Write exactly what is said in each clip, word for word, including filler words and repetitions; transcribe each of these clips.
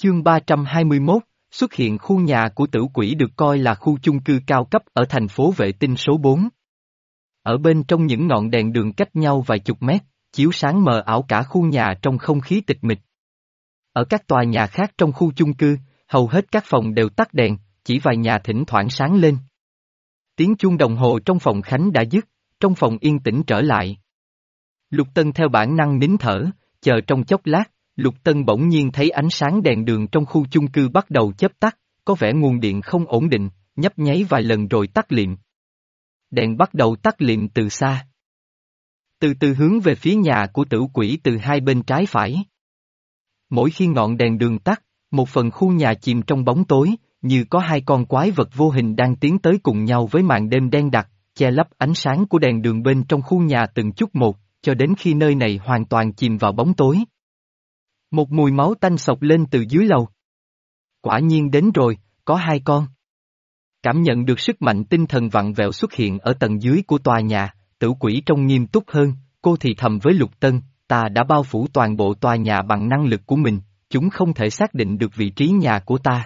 Chương ba trăm hai mươi mốt, xuất hiện khu nhà của tử quỷ được coi là khu chung cư cao cấp ở thành phố vệ tinh số bốn. Ở bên trong những ngọn đèn đường cách nhau vài chục mét, chiếu sáng mờ ảo cả khu nhà trong không khí tịch mịch. Ở các tòa nhà khác trong khu chung cư, hầu hết các phòng đều tắt đèn, chỉ vài nhà thỉnh thoảng sáng lên. Tiếng chuông đồng hồ trong phòng Khánh đã dứt, trong phòng yên tĩnh trở lại. Lục Tân theo bản năng nín thở, chờ trong chốc lát, Lục Tân bỗng nhiên thấy ánh sáng đèn đường trong khu chung cư bắt đầu chớp tắt, có vẻ nguồn điện không ổn định, nhấp nháy vài lần rồi tắt liệm. Đèn bắt đầu tắt liệm từ xa. Từ từ hướng về phía nhà của tử quỷ từ hai bên trái phải. Mỗi khi ngọn đèn đường tắt, một phần khu nhà chìm trong bóng tối, như có hai con quái vật vô hình đang tiến tới cùng nhau với màn đêm đen đặc, che lấp ánh sáng của đèn đường bên trong khu nhà từng chút một, cho đến khi nơi này hoàn toàn chìm vào bóng tối. Một mùi máu tanh sộc lên từ dưới lầu. Quả nhiên đến rồi, có hai con. Cảm nhận được sức mạnh tinh thần vặn vẹo xuất hiện ở tầng dưới của tòa nhà, tử quỷ trông nghiêm túc hơn, cô thì thầm với Lục Tân, ta đã bao phủ toàn bộ tòa nhà bằng năng lực của mình, chúng không thể xác định được vị trí nhà của ta.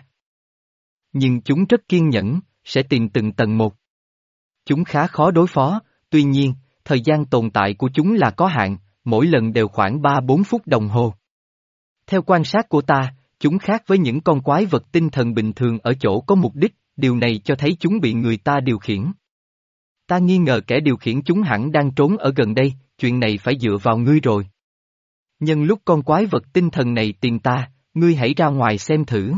Nhưng chúng rất kiên nhẫn, sẽ tìm từng tầng một. Chúng khá khó đối phó, tuy nhiên, thời gian tồn tại của chúng là có hạn, mỗi lần đều khoảng ba bốn phút đồng hồ. Theo quan sát của ta, chúng khác với những con quái vật tinh thần bình thường ở chỗ có mục đích, điều này cho thấy chúng bị người ta điều khiển. Ta nghi ngờ kẻ điều khiển chúng hẳn đang trốn ở gần đây, chuyện này phải dựa vào ngươi rồi. Nhân lúc con quái vật tinh thần này tìm ta, ngươi hãy ra ngoài xem thử.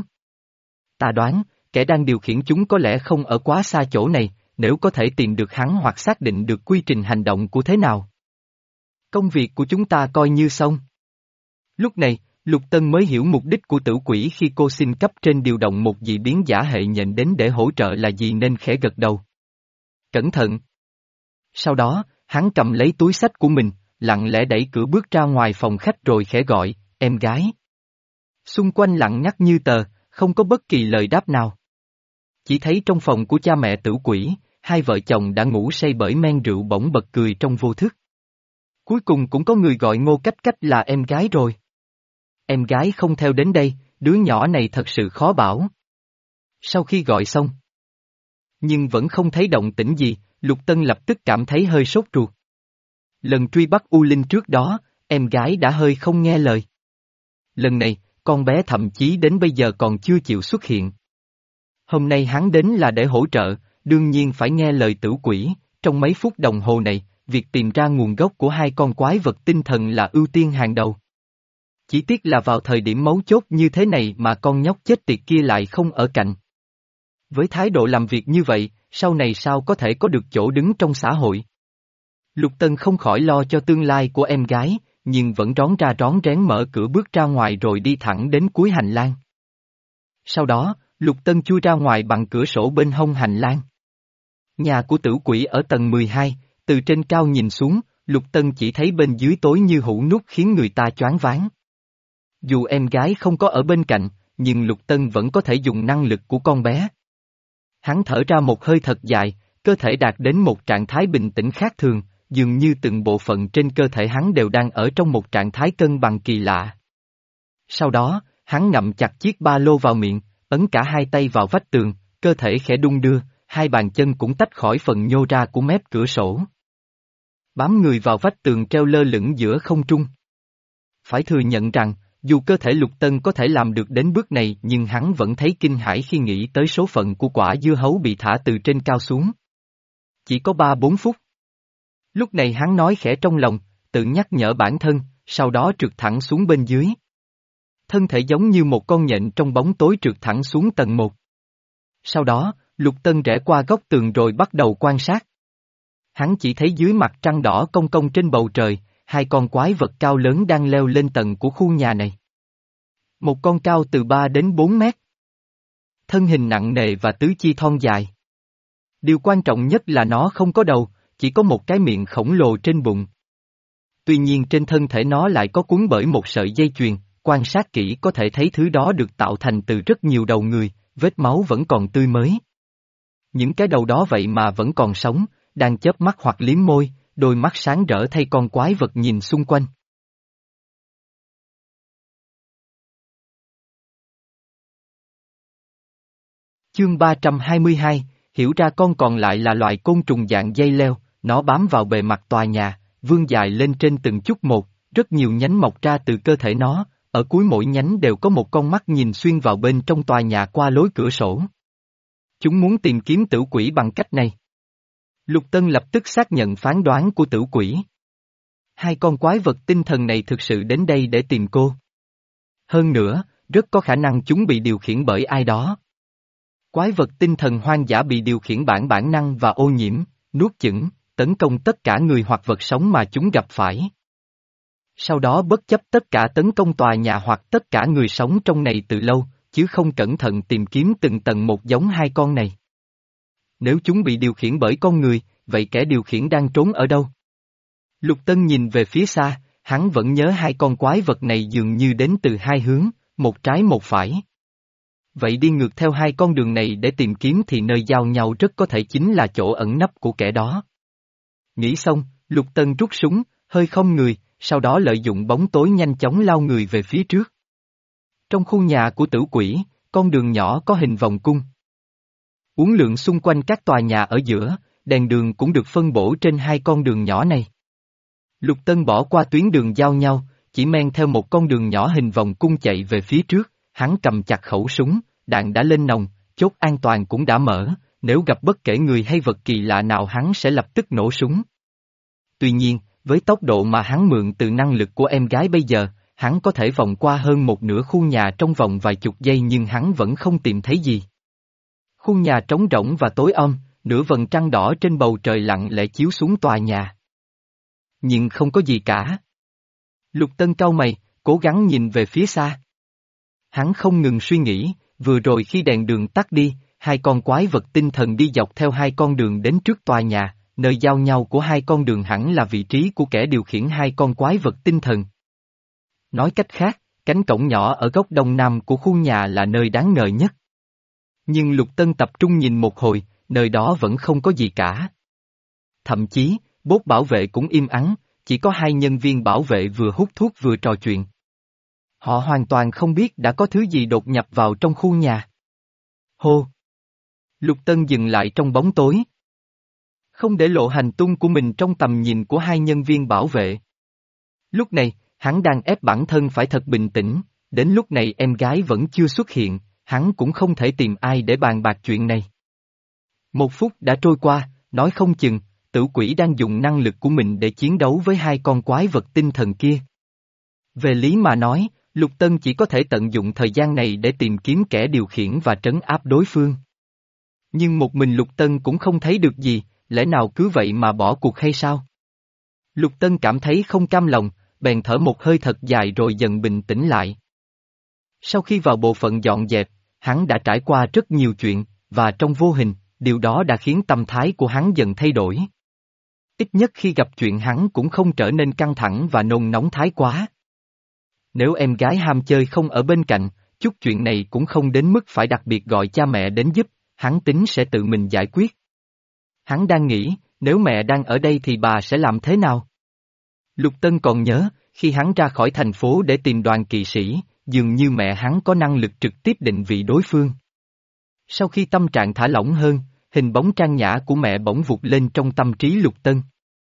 Ta đoán, kẻ đang điều khiển chúng có lẽ không ở quá xa chỗ này, nếu có thể tìm được hắn hoặc xác định được quy trình hành động của thế nào. Công việc của chúng ta coi như xong. Lúc này, Lục Tân mới hiểu mục đích của tử quỷ khi cô xin cấp trên điều động một dị biến giả hệ nhện đến để hỗ trợ là gì nên khẽ gật đầu. Cẩn thận. Sau đó, hắn cầm lấy túi xách của mình, lặng lẽ đẩy cửa bước ra ngoài phòng khách rồi khẽ gọi, em gái. Xung quanh lặng ngắt như tờ, không có bất kỳ lời đáp nào. Chỉ thấy trong phòng của cha mẹ tử quỷ, hai vợ chồng đã ngủ say bởi men rượu bỗng bật cười trong vô thức. Cuối cùng cũng có người gọi Ngô Cách Cách là em gái rồi. Em gái không theo đến đây, đứa nhỏ này thật sự khó bảo. Sau khi gọi xong, nhưng vẫn không thấy động tĩnh gì, Lục Tân lập tức cảm thấy hơi sốt ruột. Lần truy bắt U Linh trước đó, em gái đã hơi không nghe lời. Lần này, con bé thậm chí đến bây giờ còn chưa chịu xuất hiện. Hôm nay hắn đến là để hỗ trợ, đương nhiên phải nghe lời tử quỷ, trong mấy phút đồng hồ này, việc tìm ra nguồn gốc của hai con quái vật tinh thần là ưu tiên hàng đầu. Chỉ tiếc là vào thời điểm mấu chốt như thế này mà con nhóc chết tiệt kia lại không ở cạnh. Với thái độ làm việc như vậy, sau này sao có thể có được chỗ đứng trong xã hội? Lục Tân không khỏi lo cho tương lai của em gái, nhưng vẫn rón ra rón rén mở cửa bước ra ngoài rồi đi thẳng đến cuối hành lang. Sau đó, Lục Tân chui ra ngoài bằng cửa sổ bên hông hành lang. Nhà của tử quỷ ở tầng mười hai, từ trên cao nhìn xuống, Lục Tân chỉ thấy bên dưới tối như hũ nút khiến người ta choáng váng. Dù em gái không có ở bên cạnh, nhưng Lục Tân vẫn có thể dùng năng lực của con bé. Hắn thở ra một hơi thật dài, cơ thể đạt đến một trạng thái bình tĩnh khác thường, dường như từng bộ phận trên cơ thể hắn đều đang ở trong một trạng thái cân bằng kỳ lạ. Sau đó, hắn ngậm chặt chiếc ba lô vào miệng, ấn cả hai tay vào vách tường, cơ thể khẽ đung đưa, hai bàn chân cũng tách khỏi phần nhô ra của mép cửa sổ. Bám người vào vách tường treo lơ lửng giữa không trung. Phải thừa nhận rằng, dù cơ thể Lục Tân có thể làm được đến bước này nhưng hắn vẫn thấy kinh hãi khi nghĩ tới số phận của quả dưa hấu bị thả từ trên cao xuống. Chỉ có ba bốn phút. Lúc này hắn nói khẽ trong lòng, tự nhắc nhở bản thân, sau đó trượt thẳng xuống bên dưới. Thân thể giống như một con nhện trong bóng tối trượt thẳng xuống tầng một. Sau đó, Lục Tân rẽ qua góc tường rồi bắt đầu quan sát. Hắn chỉ thấy dưới mặt trăng đỏ cong cong trên bầu trời, hai con quái vật cao lớn đang leo lên tầng của khu nhà này. Một con cao từ ba đến bốn mét. Thân hình nặng nề và tứ chi thon dài. Điều quan trọng nhất là nó không có đầu, chỉ có một cái miệng khổng lồ trên bụng. Tuy nhiên trên thân thể nó lại có cuốn bởi một sợi dây chuyền, quan sát kỹ có thể thấy thứ đó được tạo thành từ rất nhiều đầu người, vết máu vẫn còn tươi mới. Những cái đầu đó vậy mà vẫn còn sống, đang chớp mắt hoặc liếm môi, đôi mắt sáng rỡ thay con quái vật nhìn xung quanh. Chương ba trăm hai mươi hai, hiểu ra con còn lại là loại côn trùng dạng dây leo, nó bám vào bề mặt tòa nhà, vươn dài lên trên từng chút một, rất nhiều nhánh mọc ra từ cơ thể nó, ở cuối mỗi nhánh đều có một con mắt nhìn xuyên vào bên trong tòa nhà qua lối cửa sổ. Chúng muốn tìm kiếm tử quỷ bằng cách này. Lục Tân lập tức xác nhận phán đoán của tử quỷ. Hai con quái vật tinh thần này thực sự đến đây để tìm cô. Hơn nữa, rất có khả năng chúng bị điều khiển bởi ai đó. Quái vật tinh thần hoang dã bị điều khiển bản bản năng và ô nhiễm, nuốt chửng, tấn công tất cả người hoặc vật sống mà chúng gặp phải. Sau đó bất chấp tất cả tấn công tòa nhà hoặc tất cả người sống trong này từ lâu, chứ không cẩn thận tìm kiếm từng tầng một giống hai con này. Nếu chúng bị điều khiển bởi con người, vậy kẻ điều khiển đang trốn ở đâu? Lục Tân nhìn về phía xa, hắn vẫn nhớ hai con quái vật này dường như đến từ hai hướng, một trái một phải. Vậy đi ngược theo hai con đường này để tìm kiếm thì nơi giao nhau rất có thể chính là chỗ ẩn nấp của kẻ đó. Nghĩ xong, Lục Tân rút súng, hơi không người, sau đó lợi dụng bóng tối nhanh chóng lao người về phía trước. Trong khu nhà của tử quỷ, con đường nhỏ có hình vòng cung. Uốn lượn xung quanh các tòa nhà ở giữa, đèn đường cũng được phân bổ trên hai con đường nhỏ này. Lục Tân bỏ qua tuyến đường giao nhau, chỉ men theo một con đường nhỏ hình vòng cung chạy về phía trước, hắn cầm chặt khẩu súng, đạn đã lên nòng, chốt an toàn cũng đã mở, nếu gặp bất kể người hay vật kỳ lạ nào hắn sẽ lập tức nổ súng. Tuy nhiên, với tốc độ mà hắn mượn từ năng lực của em gái bây giờ, hắn có thể vòng qua hơn một nửa khu nhà trong vòng vài chục giây nhưng hắn vẫn không tìm thấy gì. Khu nhà trống rỗng và tối om, nửa vầng trăng đỏ trên bầu trời lặng lẽ chiếu xuống tòa nhà. Nhưng không có gì cả. Lục Tân cau mày, cố gắng nhìn về phía xa. Hắn không ngừng suy nghĩ, vừa rồi khi đèn đường tắt đi, hai con quái vật tinh thần đi dọc theo hai con đường đến trước tòa nhà, nơi giao nhau của hai con đường hẳn là vị trí của kẻ điều khiển hai con quái vật tinh thần. Nói cách khác, cánh cổng nhỏ ở góc đông nam của khu nhà là nơi đáng ngờ nhất. Nhưng Lục Tân tập trung nhìn một hồi, nơi đó vẫn không có gì cả. Thậm chí, bốt bảo vệ cũng im ắng, chỉ có hai nhân viên bảo vệ vừa hút thuốc vừa trò chuyện. Họ hoàn toàn không biết đã có thứ gì đột nhập vào trong khu nhà. Hô! Lục Tân dừng lại trong bóng tối. Không để lộ hành tung của mình trong tầm nhìn của hai nhân viên bảo vệ. Lúc này, hắn đang ép bản thân phải thật bình tĩnh, đến lúc này em gái vẫn chưa xuất hiện, hắn cũng không thể tìm ai để bàn bạc chuyện này. Một phút đã trôi qua, nói không chừng, tử quỷ đang dùng năng lực của mình để chiến đấu với hai con quái vật tinh thần kia. Về lý mà nói, Lục Tân chỉ có thể tận dụng thời gian này để tìm kiếm kẻ điều khiển và trấn áp đối phương. Nhưng một mình Lục Tân cũng không thấy được gì, lẽ nào cứ vậy mà bỏ cuộc hay sao? Lục Tân cảm thấy không cam lòng, bèn thở một hơi thật dài rồi dần bình tĩnh lại. Sau khi vào bộ phận dọn dẹp, hắn đã trải qua rất nhiều chuyện, và trong vô hình, điều đó đã khiến tâm thái của hắn dần thay đổi. Ít nhất khi gặp chuyện hắn cũng không trở nên căng thẳng và nôn nóng thái quá. Nếu em gái ham chơi không ở bên cạnh, chút chuyện này cũng không đến mức phải đặc biệt gọi cha mẹ đến giúp, hắn tính sẽ tự mình giải quyết. Hắn đang nghĩ, nếu mẹ đang ở đây thì bà sẽ làm thế nào? Lục Tân còn nhớ, khi hắn ra khỏi thành phố để tìm đoàn kỵ sĩ, dường như mẹ hắn có năng lực trực tiếp định vị đối phương. Sau khi tâm trạng thả lỏng hơn, hình bóng trang nhã của mẹ bỗng vụt lên trong tâm trí Lục Tân.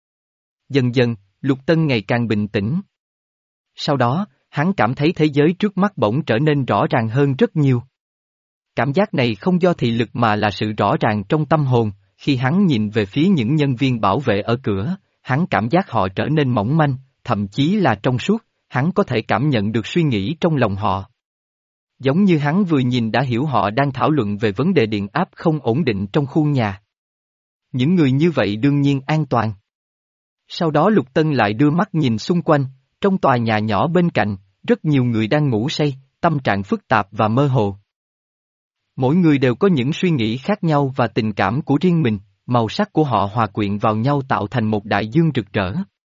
Dần dần, Lục Tân ngày càng bình tĩnh. Sau đó, hắn cảm thấy thế giới trước mắt bỗng trở nên rõ ràng hơn rất nhiều. Cảm giác này không do thị lực mà là sự rõ ràng trong tâm hồn, khi hắn nhìn về phía những nhân viên bảo vệ ở cửa, hắn cảm giác họ trở nên mỏng manh, thậm chí là trong suốt, hắn có thể cảm nhận được suy nghĩ trong lòng họ. Giống như hắn vừa nhìn đã hiểu họ đang thảo luận về vấn đề điện áp không ổn định trong khu nhà. Những người như vậy đương nhiên an toàn. Sau đó Lục Tân lại đưa mắt nhìn xung quanh, trong tòa nhà nhỏ bên cạnh, rất nhiều người đang ngủ say, tâm trạng phức tạp và mơ hồ. Mỗi người đều có những suy nghĩ khác nhau và tình cảm của riêng mình, màu sắc của họ hòa quyện vào nhau tạo thành một đại dương rực rỡ.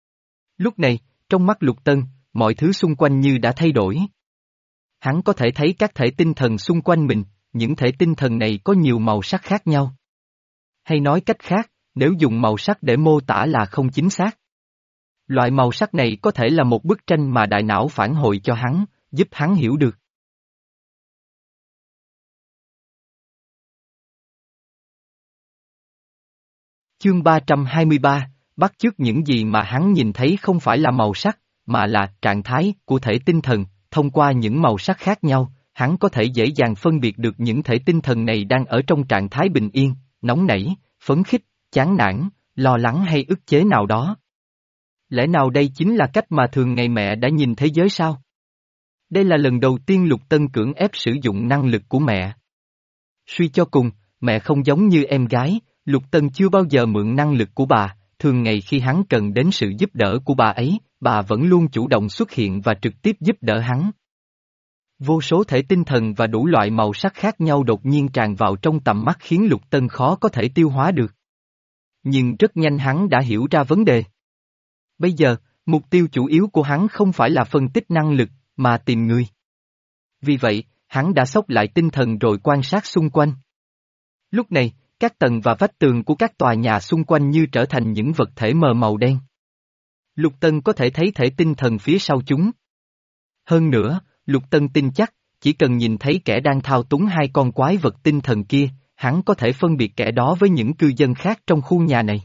Lúc này, trong mắt Lục Tân, mọi thứ xung quanh như đã thay đổi. Hắn có thể thấy các thể tinh thần xung quanh mình, những thể tinh thần này có nhiều màu sắc khác nhau. Hay nói cách khác, nếu dùng màu sắc để mô tả là không chính xác. Loại màu sắc này có thể là một bức tranh mà đại não phản hồi cho hắn, giúp hắn hiểu được. Chương ba trăm hai mươi ba, bắt chước những gì mà hắn nhìn thấy không phải là màu sắc, mà là trạng thái của thể tinh thần, thông qua những màu sắc khác nhau, hắn có thể dễ dàng phân biệt được những thể tinh thần này đang ở trong trạng thái bình yên, nóng nảy, phấn khích, chán nản, lo lắng hay ức chế nào đó. Lẽ nào đây chính là cách mà thường ngày mẹ đã nhìn thế giới sao? Đây là lần đầu tiên Lục Tân cưỡng ép sử dụng năng lực của mẹ. Suy cho cùng, mẹ không giống như em gái, Lục Tân chưa bao giờ mượn năng lực của bà, thường ngày khi hắn cần đến sự giúp đỡ của bà ấy, bà vẫn luôn chủ động xuất hiện và trực tiếp giúp đỡ hắn. Vô số thể tinh thần và đủ loại màu sắc khác nhau đột nhiên tràn vào trong tầm mắt khiến Lục Tân khó có thể tiêu hóa được. Nhưng rất nhanh hắn đã hiểu ra vấn đề. Bây giờ, mục tiêu chủ yếu của hắn không phải là phân tích năng lực, mà tìm người. Vì vậy, hắn đã xốc lại tinh thần rồi quan sát xung quanh. Lúc này, các tầng và vách tường của các tòa nhà xung quanh như trở thành những vật thể mờ màu đen. Lục Tân có thể thấy thể tinh thần phía sau chúng. Hơn nữa, Lục Tân tin chắc, chỉ cần nhìn thấy kẻ đang thao túng hai con quái vật tinh thần kia, hắn có thể phân biệt kẻ đó với những cư dân khác trong khu nhà này.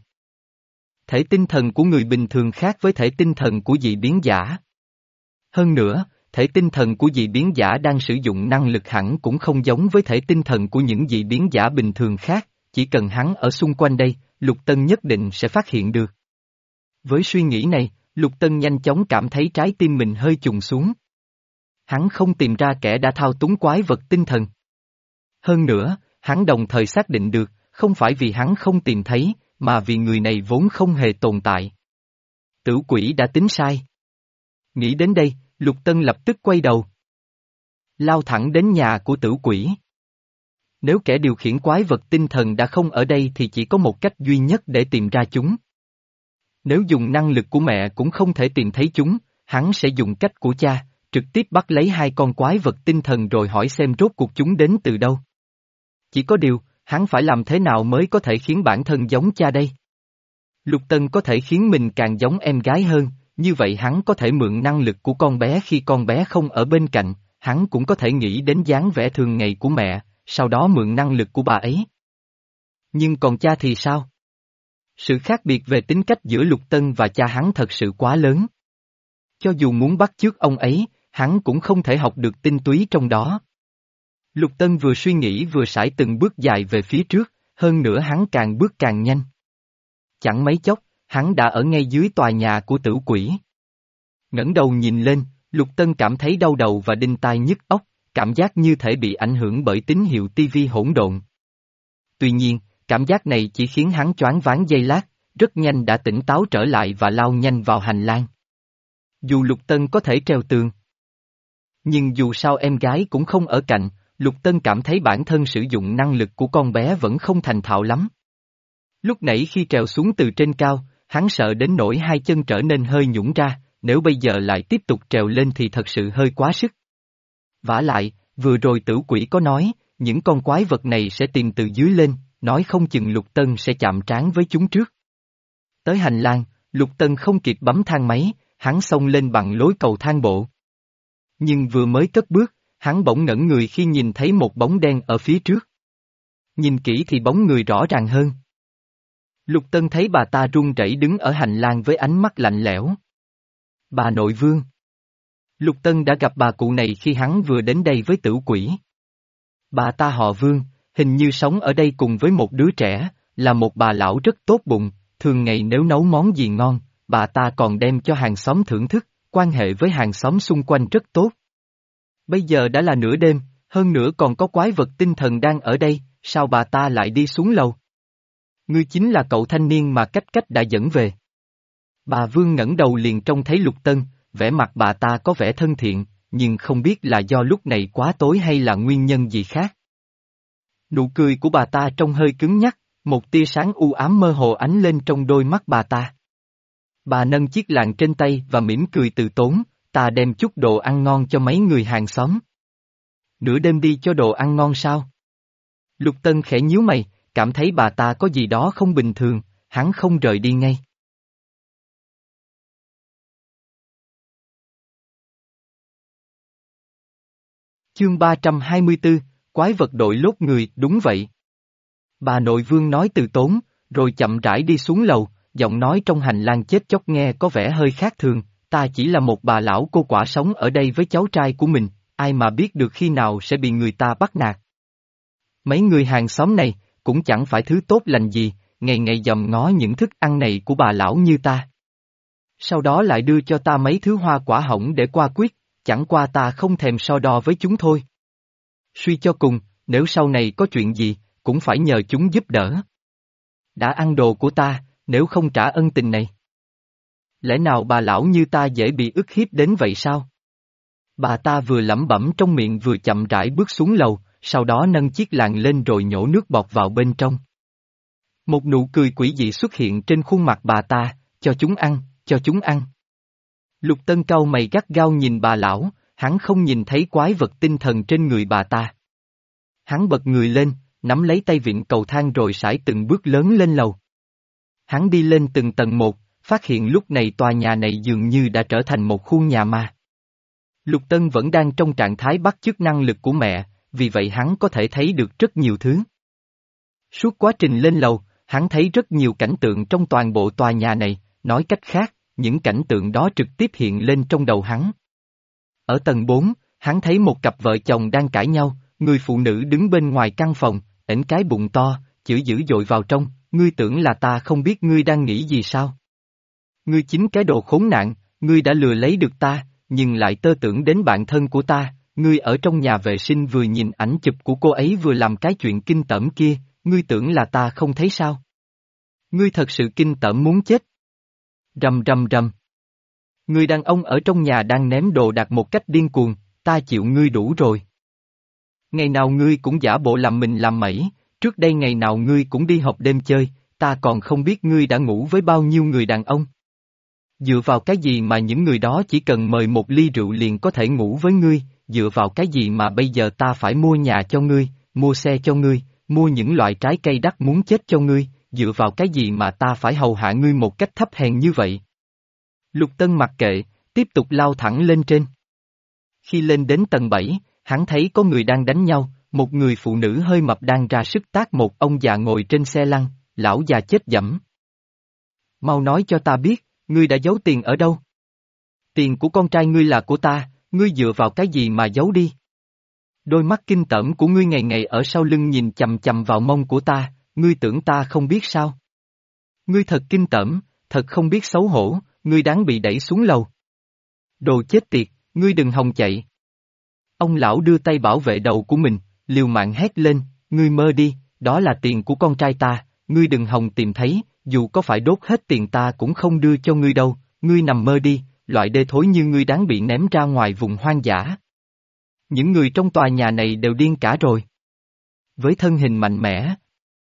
Thể tinh thần của người bình thường khác với thể tinh thần của dị biến giả. Hơn nữa, thể tinh thần của dị biến giả đang sử dụng năng lực hẳn cũng không giống với thể tinh thần của những dị biến giả bình thường khác, chỉ cần hắn ở xung quanh đây, Lục Tân nhất định sẽ phát hiện được. Với suy nghĩ này, Lục Tân nhanh chóng cảm thấy trái tim mình hơi chùng xuống. Hắn không tìm ra kẻ đã thao túng quái vật tinh thần. Hơn nữa, hắn đồng thời xác định được, không phải vì hắn không tìm thấy, mà vì người này vốn không hề tồn tại. Tử quỷ đã tính sai. Nghĩ đến đây, Lục Tân lập tức quay đầu. Lao thẳng đến nhà của tử quỷ. Nếu kẻ điều khiển quái vật tinh thần đã không ở đây thì chỉ có một cách duy nhất để tìm ra chúng. Nếu dùng năng lực của mẹ cũng không thể tìm thấy chúng, hắn sẽ dùng cách của cha, trực tiếp bắt lấy hai con quái vật tinh thần rồi hỏi xem rốt cuộc chúng đến từ đâu. Chỉ có điều, hắn phải làm thế nào mới có thể khiến bản thân giống cha đây? Lục Tân có thể khiến mình càng giống em gái hơn, như vậy hắn có thể mượn năng lực của con bé khi con bé không ở bên cạnh, hắn cũng có thể nghĩ đến dáng vẻ thường ngày của mẹ, sau đó mượn năng lực của bà ấy. Nhưng còn cha thì sao? Sự khác biệt về tính cách giữa Lục Tân và cha hắn thật sự quá lớn. Cho dù muốn bắt chước ông ấy, hắn cũng không thể học được tinh túy trong đó. Lục Tân vừa suy nghĩ vừa sải từng bước dài về phía trước, hơn nữa hắn càng bước càng nhanh. Chẳng mấy chốc, hắn đã ở ngay dưới tòa nhà của tử quỷ. Ngẩng đầu nhìn lên, Lục Tân cảm thấy đau đầu và đinh tai nhức óc, cảm giác như thể bị ảnh hưởng bởi tín hiệu tivi hỗn độn. Tuy nhiên, cảm giác này chỉ khiến hắn choáng váng giây lát, rất nhanh đã tỉnh táo trở lại và lao nhanh vào hành lang. Dù Lục Tân có thể treo tường, nhưng dù sao em gái cũng không ở cạnh, Lục Tân cảm thấy bản thân sử dụng năng lực của con bé vẫn không thành thạo lắm. Lúc nãy khi trèo xuống từ trên cao, hắn sợ đến nỗi hai chân trở nên hơi nhũn ra, nếu bây giờ lại tiếp tục trèo lên thì thật sự hơi quá sức. Vả lại, vừa rồi tử quỷ có nói, những con quái vật này sẽ tìm từ dưới lên, nói không chừng Lục Tân sẽ chạm trán với chúng trước. Tới hành lang, Lục Tân không kịp bấm thang máy, hắn xông lên bằng lối cầu thang bộ. Nhưng vừa mới cất bước, hắn bỗng ngẩn người khi nhìn thấy một bóng đen ở phía trước. Nhìn kỹ thì bóng người rõ ràng hơn. Lục Tân thấy bà ta run rẩy đứng ở hành lang với ánh mắt lạnh lẽo. Bà nội Vương. Lục Tân đã gặp bà cụ này khi hắn vừa đến đây với tử quỷ. Bà ta họ Vương, hình như sống ở đây cùng với một đứa trẻ, là một bà lão rất tốt bụng, thường ngày nếu nấu món gì ngon, bà ta còn đem cho hàng xóm thưởng thức, quan hệ với hàng xóm xung quanh rất tốt. Bây giờ đã là nửa đêm, hơn nữa còn có quái vật tinh thần đang ở đây, sao bà ta lại đi xuống lầu? Ngươi chính là cậu thanh niên mà cách cách đã dẫn về. Bà Vương ngẩng đầu liền trông thấy Lục Tân, vẻ mặt bà ta có vẻ thân thiện, nhưng không biết là do lúc này quá tối hay là nguyên nhân gì khác. Nụ cười của bà ta trông hơi cứng nhắc, một tia sáng u ám mơ hồ ánh lên trong đôi mắt bà ta. Bà nâng chiếc lạng trên tay và mỉm cười từ tốn, ta đem chút đồ ăn ngon cho mấy người hàng xóm. Nửa đêm đi cho đồ ăn ngon sao? Lục Tân khẽ nhíu mày, cảm thấy bà ta có gì đó không bình thường, hắn không rời đi ngay. Chương ba trăm hai mươi tư, quái vật đội lốt người, đúng vậy. Bà nội Vương nói từ tốn, rồi chậm rãi đi xuống lầu, giọng nói trong hành lang chết chóc nghe có vẻ hơi khác thường, ta chỉ là một bà lão cô quả sống ở đây với cháu trai của mình, ai mà biết được khi nào sẽ bị người ta bắt nạt. Mấy người hàng xóm này, cũng chẳng phải thứ tốt lành gì, ngày ngày dòm ngó những thức ăn này của bà lão như ta. Sau đó lại đưa cho ta mấy thứ hoa quả hỏng để qua quyết, chẳng qua ta không thèm so đo với chúng thôi. Suy cho cùng, nếu sau này có chuyện gì, cũng phải nhờ chúng giúp đỡ. Đã ăn đồ của ta, nếu không trả ân tình này. Lẽ nào bà lão như ta dễ bị ức hiếp đến vậy sao? Bà ta vừa lẩm bẩm trong miệng vừa chậm rãi bước xuống lầu, sau đó nâng chiếc làn lên rồi nhổ nước bọt vào bên trong. Một nụ cười quỷ dị xuất hiện trên khuôn mặt bà ta, cho chúng ăn, cho chúng ăn. Lục Tân cau mày gắt gao nhìn bà lão, hắn không nhìn thấy quái vật tinh thần trên người bà ta. Hắn bật người lên, nắm lấy tay vịn cầu thang rồi sải từng bước lớn lên lầu. Hắn đi lên từng tầng một, phát hiện lúc này tòa nhà này dường như đã trở thành một khu nhà ma. Lục Tân vẫn đang trong trạng thái bắt chước năng lực của mẹ, vì vậy hắn có thể thấy được rất nhiều thứ. Suốt quá trình lên lầu, hắn thấy rất nhiều cảnh tượng trong toàn bộ tòa nhà này, nói cách khác, những cảnh tượng đó trực tiếp hiện lên trong đầu hắn. Ở tầng bốn, hắn thấy một cặp vợ chồng đang cãi nhau, người phụ nữ đứng bên ngoài căn phòng, ểnh cái bụng to, chửi dữ dội vào trong, ngươi tưởng là ta không biết ngươi đang nghĩ gì sao? Ngươi chính cái đồ khốn nạn, ngươi đã lừa lấy được ta, nhưng lại tơ tưởng đến bạn thân của ta, ngươi ở trong nhà vệ sinh vừa nhìn ảnh chụp của cô ấy vừa làm cái chuyện kinh tởm kia, ngươi tưởng là ta không thấy sao? Ngươi thật sự kinh tởm muốn chết. Rầm rầm rầm. Người đàn ông ở trong nhà đang ném đồ đạc một cách điên cuồng, ta chịu ngươi đủ rồi. Ngày nào ngươi cũng giả bộ làm mình làm mẩy, trước đây ngày nào ngươi cũng đi họp đêm chơi, ta còn không biết ngươi đã ngủ với bao nhiêu người đàn ông. Dựa vào cái gì mà những người đó chỉ cần mời một ly rượu liền có thể ngủ với ngươi, dựa vào cái gì mà bây giờ ta phải mua nhà cho ngươi, mua xe cho ngươi, mua những loại trái cây đắt muốn chết cho ngươi, dựa vào cái gì mà ta phải hầu hạ ngươi một cách thấp hèn như vậy. Lục Tân mặc kệ, tiếp tục lao thẳng lên trên. Khi lên đến tầng bảy, hắn thấy có người đang đánh nhau, một người phụ nữ hơi mập đang ra sức tát một ông già ngồi trên xe lăn, lão già chết dẫm. Mau nói cho ta biết, ngươi đã giấu tiền ở đâu? Tiền của con trai ngươi là của ta, ngươi dựa vào cái gì mà giấu đi? Đôi mắt kinh tởm của ngươi ngày ngày ở sau lưng nhìn chằm chằm vào mông của ta, ngươi tưởng ta không biết sao? Ngươi thật kinh tởm, thật không biết xấu hổ, ngươi đáng bị đẩy xuống lầu. Đồ chết tiệt, ngươi đừng hòng chạy. Ông lão đưa tay bảo vệ đầu của mình, liều mạng hét lên, ngươi mơ đi, đó là tiền của con trai ta, ngươi đừng hòng tìm thấy, dù có phải đốt hết tiền ta cũng không đưa cho ngươi đâu, ngươi nằm mơ đi, loại đê thối như ngươi đáng bị ném ra ngoài vùng hoang dã. Những người trong tòa nhà này đều điên cả rồi. Với thân hình mạnh mẽ,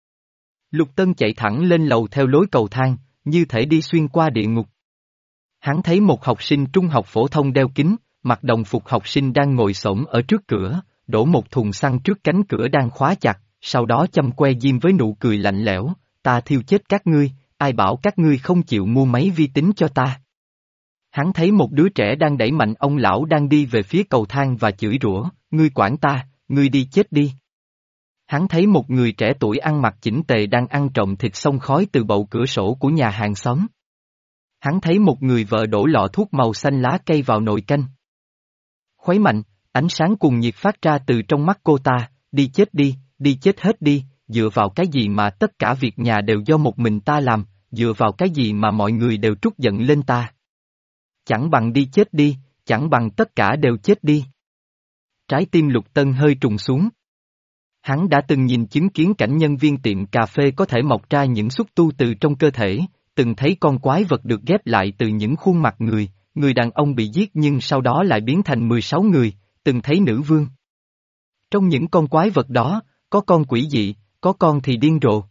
Lục Tân chạy thẳng lên lầu theo lối cầu thang, như thể đi xuyên qua địa ngục. Hắn thấy một học sinh trung học phổ thông đeo kính, mặc đồng phục học sinh đang ngồi xổm ở trước cửa, đổ một thùng xăng trước cánh cửa đang khóa chặt, sau đó châm que diêm với nụ cười lạnh lẽo, ta thiêu chết các ngươi, ai bảo các ngươi không chịu mua máy vi tính cho ta. Hắn thấy một đứa trẻ đang đẩy mạnh ông lão đang đi về phía cầu thang và chửi rủa, ngươi quản ta, ngươi đi chết đi. Hắn thấy một người trẻ tuổi ăn mặc chỉnh tề đang ăn trộm thịt xông khói từ bậu cửa sổ của nhà hàng xóm. Hắn thấy một người vợ đổ lọ thuốc màu xanh lá cây vào nồi canh. Khuấy mạnh, ánh sáng cuồng nhiệt phát ra từ trong mắt cô ta, đi chết đi, đi chết hết đi, dựa vào cái gì mà tất cả việc nhà đều do một mình ta làm, dựa vào cái gì mà mọi người đều trút giận lên ta. Chẳng bằng đi chết đi, chẳng bằng tất cả đều chết đi. Trái tim Lục Tân hơi trùng xuống. Hắn đã từng nhìn chứng kiến cảnh nhân viên tiệm cà phê có thể mọc ra những xúc tu từ trong cơ thể, từng thấy con quái vật được ghép lại từ những khuôn mặt người, người đàn ông bị giết nhưng sau đó lại biến thành mười sáu người, từng thấy nữ vương. Trong những con quái vật đó, có con quỷ dị, có con thì điên rồ.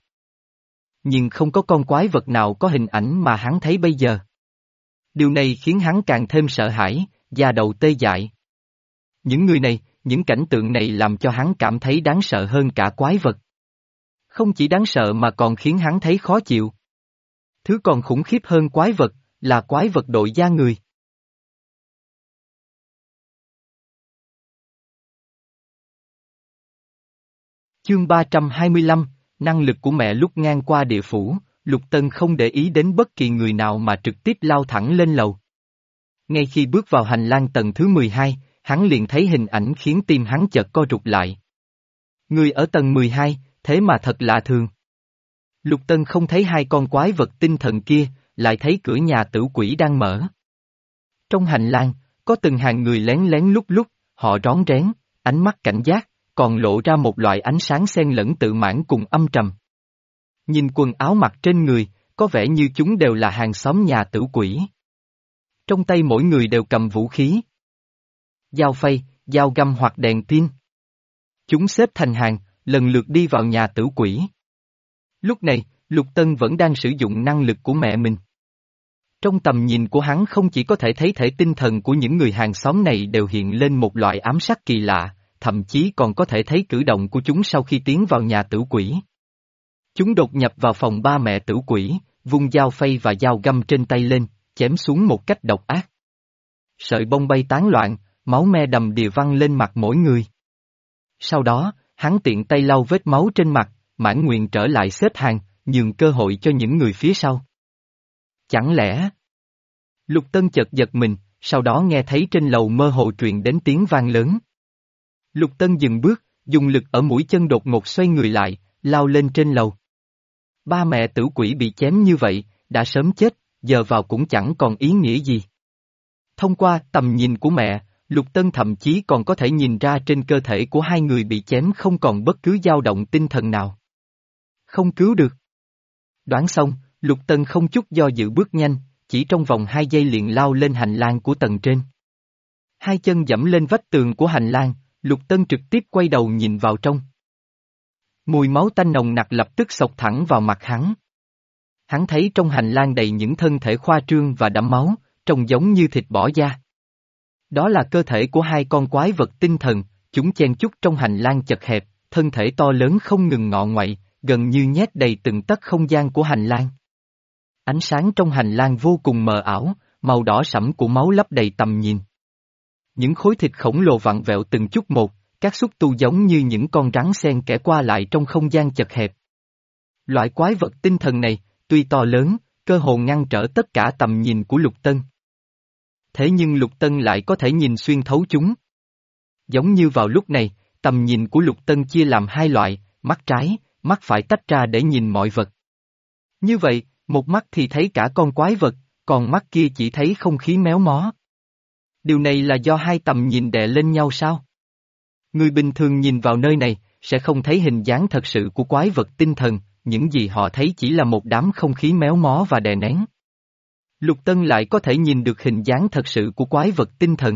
Nhưng không có con quái vật nào có hình ảnh mà hắn thấy bây giờ. Điều này khiến hắn càng thêm sợ hãi, da đầu tê dại. Những người này, những cảnh tượng này làm cho hắn cảm thấy đáng sợ hơn cả quái vật. Không chỉ đáng sợ mà còn khiến hắn thấy khó chịu. Thứ còn khủng khiếp hơn quái vật, là quái vật đội da người. Chương ba trăm hai mươi lăm, năng lực của mẹ lúc ngang qua địa phủ, Lục Tân không để ý đến bất kỳ người nào mà trực tiếp lao thẳng lên lầu. Ngay khi bước vào hành lang tầng thứ mười hai, hắn liền thấy hình ảnh khiến tim hắn chợt co rụt lại. Người ở tầng mười hai, thế mà thật lạ thường. Lục Tân không thấy hai con quái vật tinh thần kia, lại thấy cửa nhà tử quỷ đang mở. Trong hành lang, có từng hàng người lén lén lúc lúc, họ rón rén, ánh mắt cảnh giác, còn lộ ra một loại ánh sáng xen lẫn tự mãn cùng âm trầm. Nhìn quần áo mặc trên người, có vẻ như chúng đều là hàng xóm nhà tử quỷ. Trong tay mỗi người đều cầm vũ khí. Dao phay, dao găm hoặc đèn pin. Chúng xếp thành hàng, lần lượt đi vào nhà tử quỷ. Lúc này, Lục Tân vẫn đang sử dụng năng lực của mẹ mình. Trong tầm nhìn của hắn không chỉ có thể thấy thể tinh thần của những người hàng xóm này đều hiện lên một loại ám sát kỳ lạ, thậm chí còn có thể thấy cử động của chúng sau khi tiến vào nhà tử quỷ. Chúng đột nhập vào phòng ba mẹ tử quỷ, vung dao phay và dao găm trên tay lên, chém xuống một cách độc ác. Sợi bông bay tán loạn, máu me đầm đìa văng lên mặt mỗi người. Sau đó, hắn tiện tay lau vết máu trên mặt, mãn nguyện trở lại xếp hàng, nhường cơ hội cho những người phía sau. Chẳng lẽ... Lục Tân chợt giật mình, sau đó nghe thấy trên lầu mơ hồ truyền đến tiếng vang lớn. Lục Tân dừng bước, dùng lực ở mũi chân đột ngột xoay người lại, lao lên trên lầu. Ba mẹ tử quỷ bị chém như vậy, đã sớm chết, giờ vào cũng chẳng còn ý nghĩa gì. Thông qua tầm nhìn của mẹ, Lục Tân thậm chí còn có thể nhìn ra trên cơ thể của hai người bị chém không còn bất cứ dao động tinh thần nào. Không cứu được. Đoán xong, Lục Tân không chút do dự bước nhanh, chỉ trong vòng hai giây liền lao lên hành lang của tầng trên. Hai chân dẫm lên vách tường của hành lang, Lục Tân trực tiếp quay đầu nhìn vào trong. Mùi máu tanh nồng nặc lập tức xộc thẳng vào mặt hắn. Hắn thấy trong hành lang đầy những thân thể khoa trương và đẫm máu, trông giống như thịt bõ da. Đó là cơ thể của hai con quái vật tinh thần, chúng chen chúc trong hành lang chật hẹp, thân thể to lớn không ngừng ngọ ngoại, gần như nhét đầy từng tấc không gian của hành lang. Ánh sáng trong hành lang vô cùng mờ ảo, màu đỏ sẫm của máu lấp đầy tầm nhìn. Những khối thịt khổng lồ vặn vẹo từng chút một, các xúc tu giống như những con rắn xen kẽ qua lại trong không gian chật hẹp. Loại quái vật tinh thần này, tuy to lớn, cơ hồ ngăn trở tất cả tầm nhìn của Lục Tân. Thế nhưng Lục Tân lại có thể nhìn xuyên thấu chúng. Giống như vào lúc này, tầm nhìn của Lục Tân chia làm hai loại, mắt trái, mắt phải tách ra để nhìn mọi vật. Như vậy, một mắt thì thấy cả con quái vật, còn mắt kia chỉ thấy không khí méo mó. Điều này là do hai tầm nhìn đè lên nhau sao? Người bình thường nhìn vào nơi này, sẽ không thấy hình dáng thật sự của quái vật tinh thần, những gì họ thấy chỉ là một đám không khí méo mó và đè nén. Lục Tân lại có thể nhìn được hình dáng thật sự của quái vật tinh thần.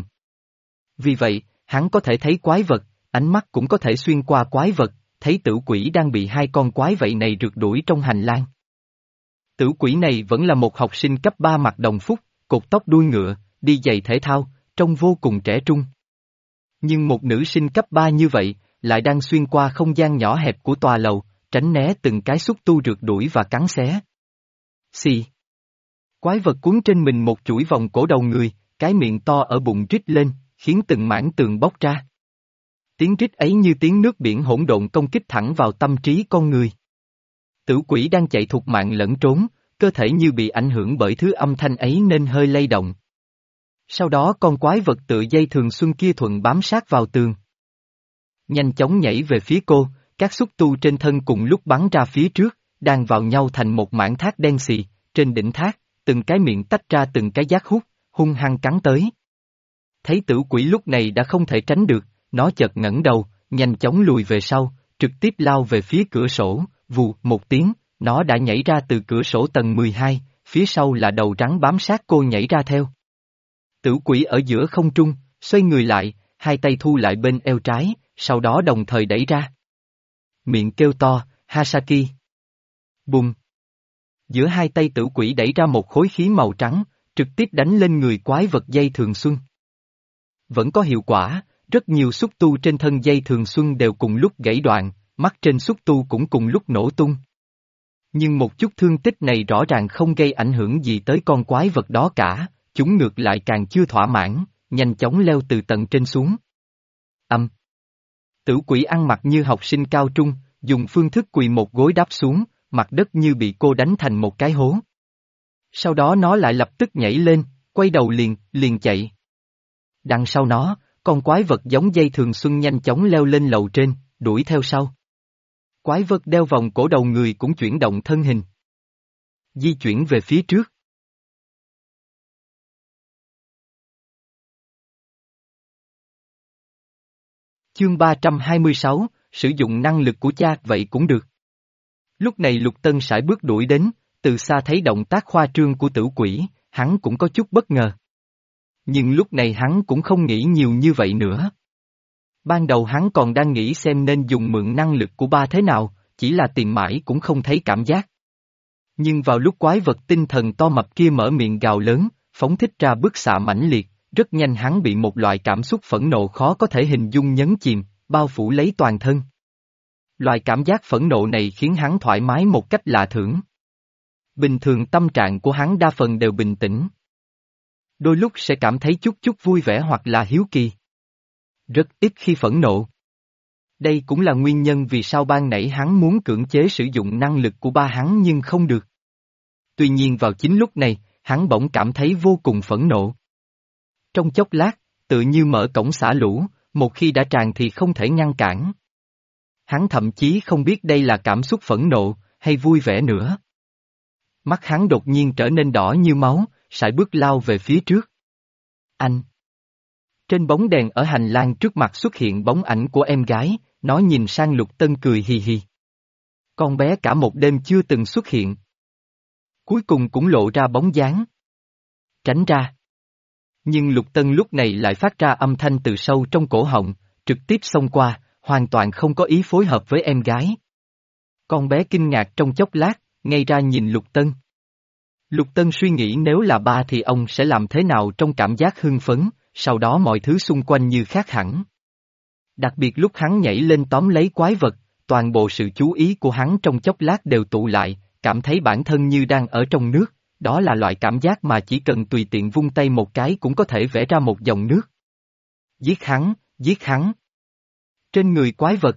Vì vậy, hắn có thể thấy quái vật, ánh mắt cũng có thể xuyên qua quái vật, thấy tử quỷ đang bị hai con quái vậy này rượt đuổi trong hành lang. Tử quỷ này vẫn là một học sinh cấp ba mặc đồng phục, cột tóc đuôi ngựa, đi giày thể thao, trông vô cùng trẻ trung. Nhưng một nữ sinh cấp ba như vậy, lại đang xuyên qua không gian nhỏ hẹp của tòa lầu, tránh né từng cái xúc tu rượt đuổi và cắn xé. Xì. Quái vật cuốn trên mình một chuỗi vòng cổ đầu người, cái miệng to ở bụng rít lên, khiến từng mảng tường bốc ra. Tiếng rít ấy như tiếng nước biển hỗn độn công kích thẳng vào tâm trí con người. Tử quỷ đang chạy thục mạng lẫn trốn, cơ thể như bị ảnh hưởng bởi thứ âm thanh ấy nên hơi lay động. Sau đó con quái vật tựa dây thường xuân kia thuận bám sát vào tường. Nhanh chóng nhảy về phía cô, các xúc tu trên thân cùng lúc bắn ra phía trước, đang vào nhau thành một mảng thác đen xì, trên đỉnh thác, từng cái miệng tách ra từng cái giác hút, hung hăng cắn tới. Thấy tử quỷ lúc này đã không thể tránh được, nó chợt ngẩng đầu, nhanh chóng lùi về sau, trực tiếp lao về phía cửa sổ, vù một tiếng, nó đã nhảy ra từ cửa sổ tầng mười hai, phía sau là đầu rắn bám sát cô nhảy ra theo. Tử quỷ ở giữa không trung, xoay người lại, hai tay thu lại bên eo trái, sau đó đồng thời đẩy ra. Miệng kêu to, Hasaki. Bùm. Giữa hai tay tử quỷ đẩy ra một khối khí màu trắng, trực tiếp đánh lên người quái vật dây thường xuân. Vẫn có hiệu quả, rất nhiều xúc tu trên thân dây thường xuân đều cùng lúc gãy đoạn, mắt trên xúc tu cũng cùng lúc nổ tung. Nhưng một chút thương tích này rõ ràng không gây ảnh hưởng gì tới con quái vật đó cả, chúng ngược lại càng chưa thỏa mãn, nhanh chóng leo từ tầng trên xuống. Âm. Tử quỷ ăn mặc như học sinh cao trung, dùng phương thức quỳ một gối đáp xuống, mặt đất như bị cô đánh thành một cái hố. Sau đó nó lại lập tức nhảy lên, quay đầu liền, liền chạy. Đằng sau nó, con quái vật giống dây thường xuân nhanh chóng leo lên lầu trên, đuổi theo sau. Quái vật đeo vòng cổ đầu người cũng chuyển động thân hình. Di chuyển về phía trước. Chương ba trăm hai mươi sáu, sử dụng năng lực của cha vậy cũng được. Lúc này Lục Tân sải bước đuổi đến, từ xa thấy động tác khoa trương của tử quỷ, hắn cũng có chút bất ngờ. Nhưng lúc này hắn cũng không nghĩ nhiều như vậy nữa. Ban đầu hắn còn đang nghĩ xem nên dùng mượn năng lực của ba thế nào, chỉ là tìm mãi cũng không thấy cảm giác. Nhưng vào lúc quái vật tinh thần to mập kia mở miệng gào lớn, phóng thích ra bức xạ mãnh liệt, rất nhanh hắn bị một loại cảm xúc phẫn nộ khó có thể hình dung nhấn chìm, bao phủ lấy toàn thân. Loại cảm giác phẫn nộ này khiến hắn thoải mái một cách lạ thường. Bình thường tâm trạng của hắn đa phần đều bình tĩnh. Đôi lúc sẽ cảm thấy chút chút vui vẻ hoặc là hiếu kỳ. Rất ít khi phẫn nộ. Đây cũng là nguyên nhân vì sao ban nãy hắn muốn cưỡng chế sử dụng năng lực của ba hắn nhưng không được. Tuy nhiên vào chính lúc này, hắn bỗng cảm thấy vô cùng phẫn nộ. Trong chốc lát, tự như mở cổng xả lũ, một khi đã tràn thì không thể ngăn cản. Hắn thậm chí không biết đây là cảm xúc phẫn nộ, hay vui vẻ nữa. Mắt hắn đột nhiên trở nên đỏ như máu, sải bước lao về phía trước. Anh! Trên bóng đèn ở hành lang trước mặt xuất hiện bóng ảnh của em gái, nó nhìn sang Lục Tân cười hì hì. Con bé cả một đêm chưa từng xuất hiện. Cuối cùng cũng lộ ra bóng dáng. Tránh ra. Nhưng Lục Tân lúc này lại phát ra âm thanh từ sâu trong cổ họng, trực tiếp xông qua, hoàn toàn không có ý phối hợp với em gái. Con bé kinh ngạc trong chốc lát, ngay ra nhìn Lục Tân. Lục Tân suy nghĩ nếu là ba thì ông sẽ làm thế nào trong cảm giác hưng phấn, sau đó mọi thứ xung quanh như khác hẳn. Đặc biệt lúc hắn nhảy lên tóm lấy quái vật, toàn bộ sự chú ý của hắn trong chốc lát đều tụ lại, cảm thấy bản thân như đang ở trong nước, đó là loại cảm giác mà chỉ cần tùy tiện vung tay một cái cũng có thể vẽ ra một dòng nước. Giết hắn, giết hắn. Trên người quái vật.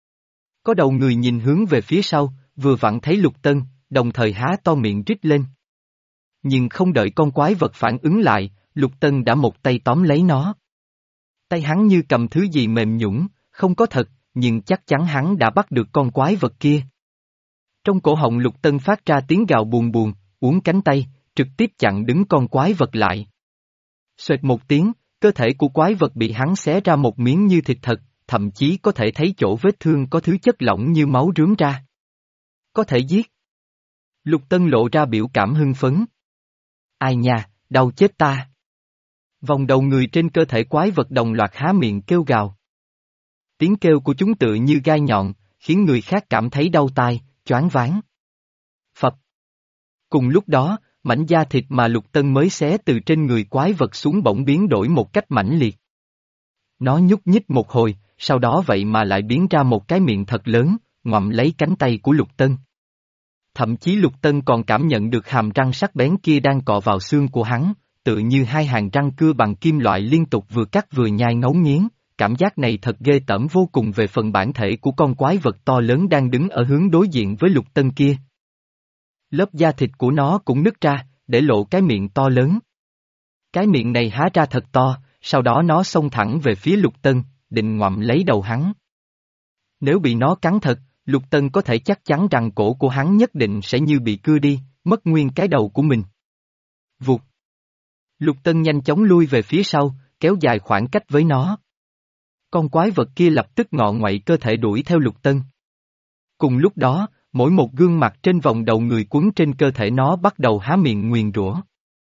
Có đầu người nhìn hướng về phía sau, vừa vặn thấy Lục Tân, đồng thời há to miệng rít lên. Nhưng không đợi con quái vật phản ứng lại, Lục Tân đã một tay tóm lấy nó. Tay hắn như cầm thứ gì mềm nhũn, không có thật, nhưng chắc chắn hắn đã bắt được con quái vật kia. Trong cổ họng Lục Tân phát ra tiếng gào buồn buồn, uốn cánh tay, trực tiếp chặn đứng con quái vật lại. Xoẹt một tiếng, cơ thể của quái vật bị hắn xé ra một miếng như thịt thật, thậm chí có thể thấy chỗ vết thương có thứ chất lỏng như máu rướm ra. Có thể giết. Lục Tân lộ ra biểu cảm hưng phấn. Ai nha, đau chết ta. Vòng đầu người trên cơ thể quái vật đồng loạt há miệng kêu gào. Tiếng kêu của chúng tựa như gai nhọn, khiến người khác cảm thấy đau tai, choáng váng. Phập. Cùng lúc đó, mảnh da thịt mà Lục Tân mới xé từ trên người quái vật xuống bỗng biến đổi một cách mãnh liệt. Nó nhúc nhích một hồi, sau đó vậy mà lại biến ra một cái miệng thật lớn, ngoạm lấy cánh tay của Lục Tân. Thậm chí Lục Tân còn cảm nhận được hàm răng sắc bén kia đang cọ vào xương của hắn, tự như hai hàng răng cưa bằng kim loại liên tục vừa cắt vừa nhai ngấu nghiến, cảm giác này thật ghê tởm vô cùng về phần bản thể của con quái vật to lớn đang đứng ở hướng đối diện với Lục Tân kia. Lớp da thịt của nó cũng nứt ra, để lộ cái miệng to lớn. Cái miệng này há ra thật to, sau đó nó xông thẳng về phía Lục Tân, định ngoạm lấy đầu hắn. Nếu bị nó cắn thật, Lục Tân có thể chắc chắn rằng cổ của hắn nhất định sẽ như bị cưa đi, mất nguyên cái đầu của mình. Vụt. Lục Tân nhanh chóng lui về phía sau, kéo dài khoảng cách với nó. Con quái vật kia lập tức ngọ ngoậy cơ thể đuổi theo Lục Tân. Cùng lúc đó, mỗi một gương mặt trên vòng đầu người quấn trên cơ thể nó bắt đầu há miệng nguyền rủa.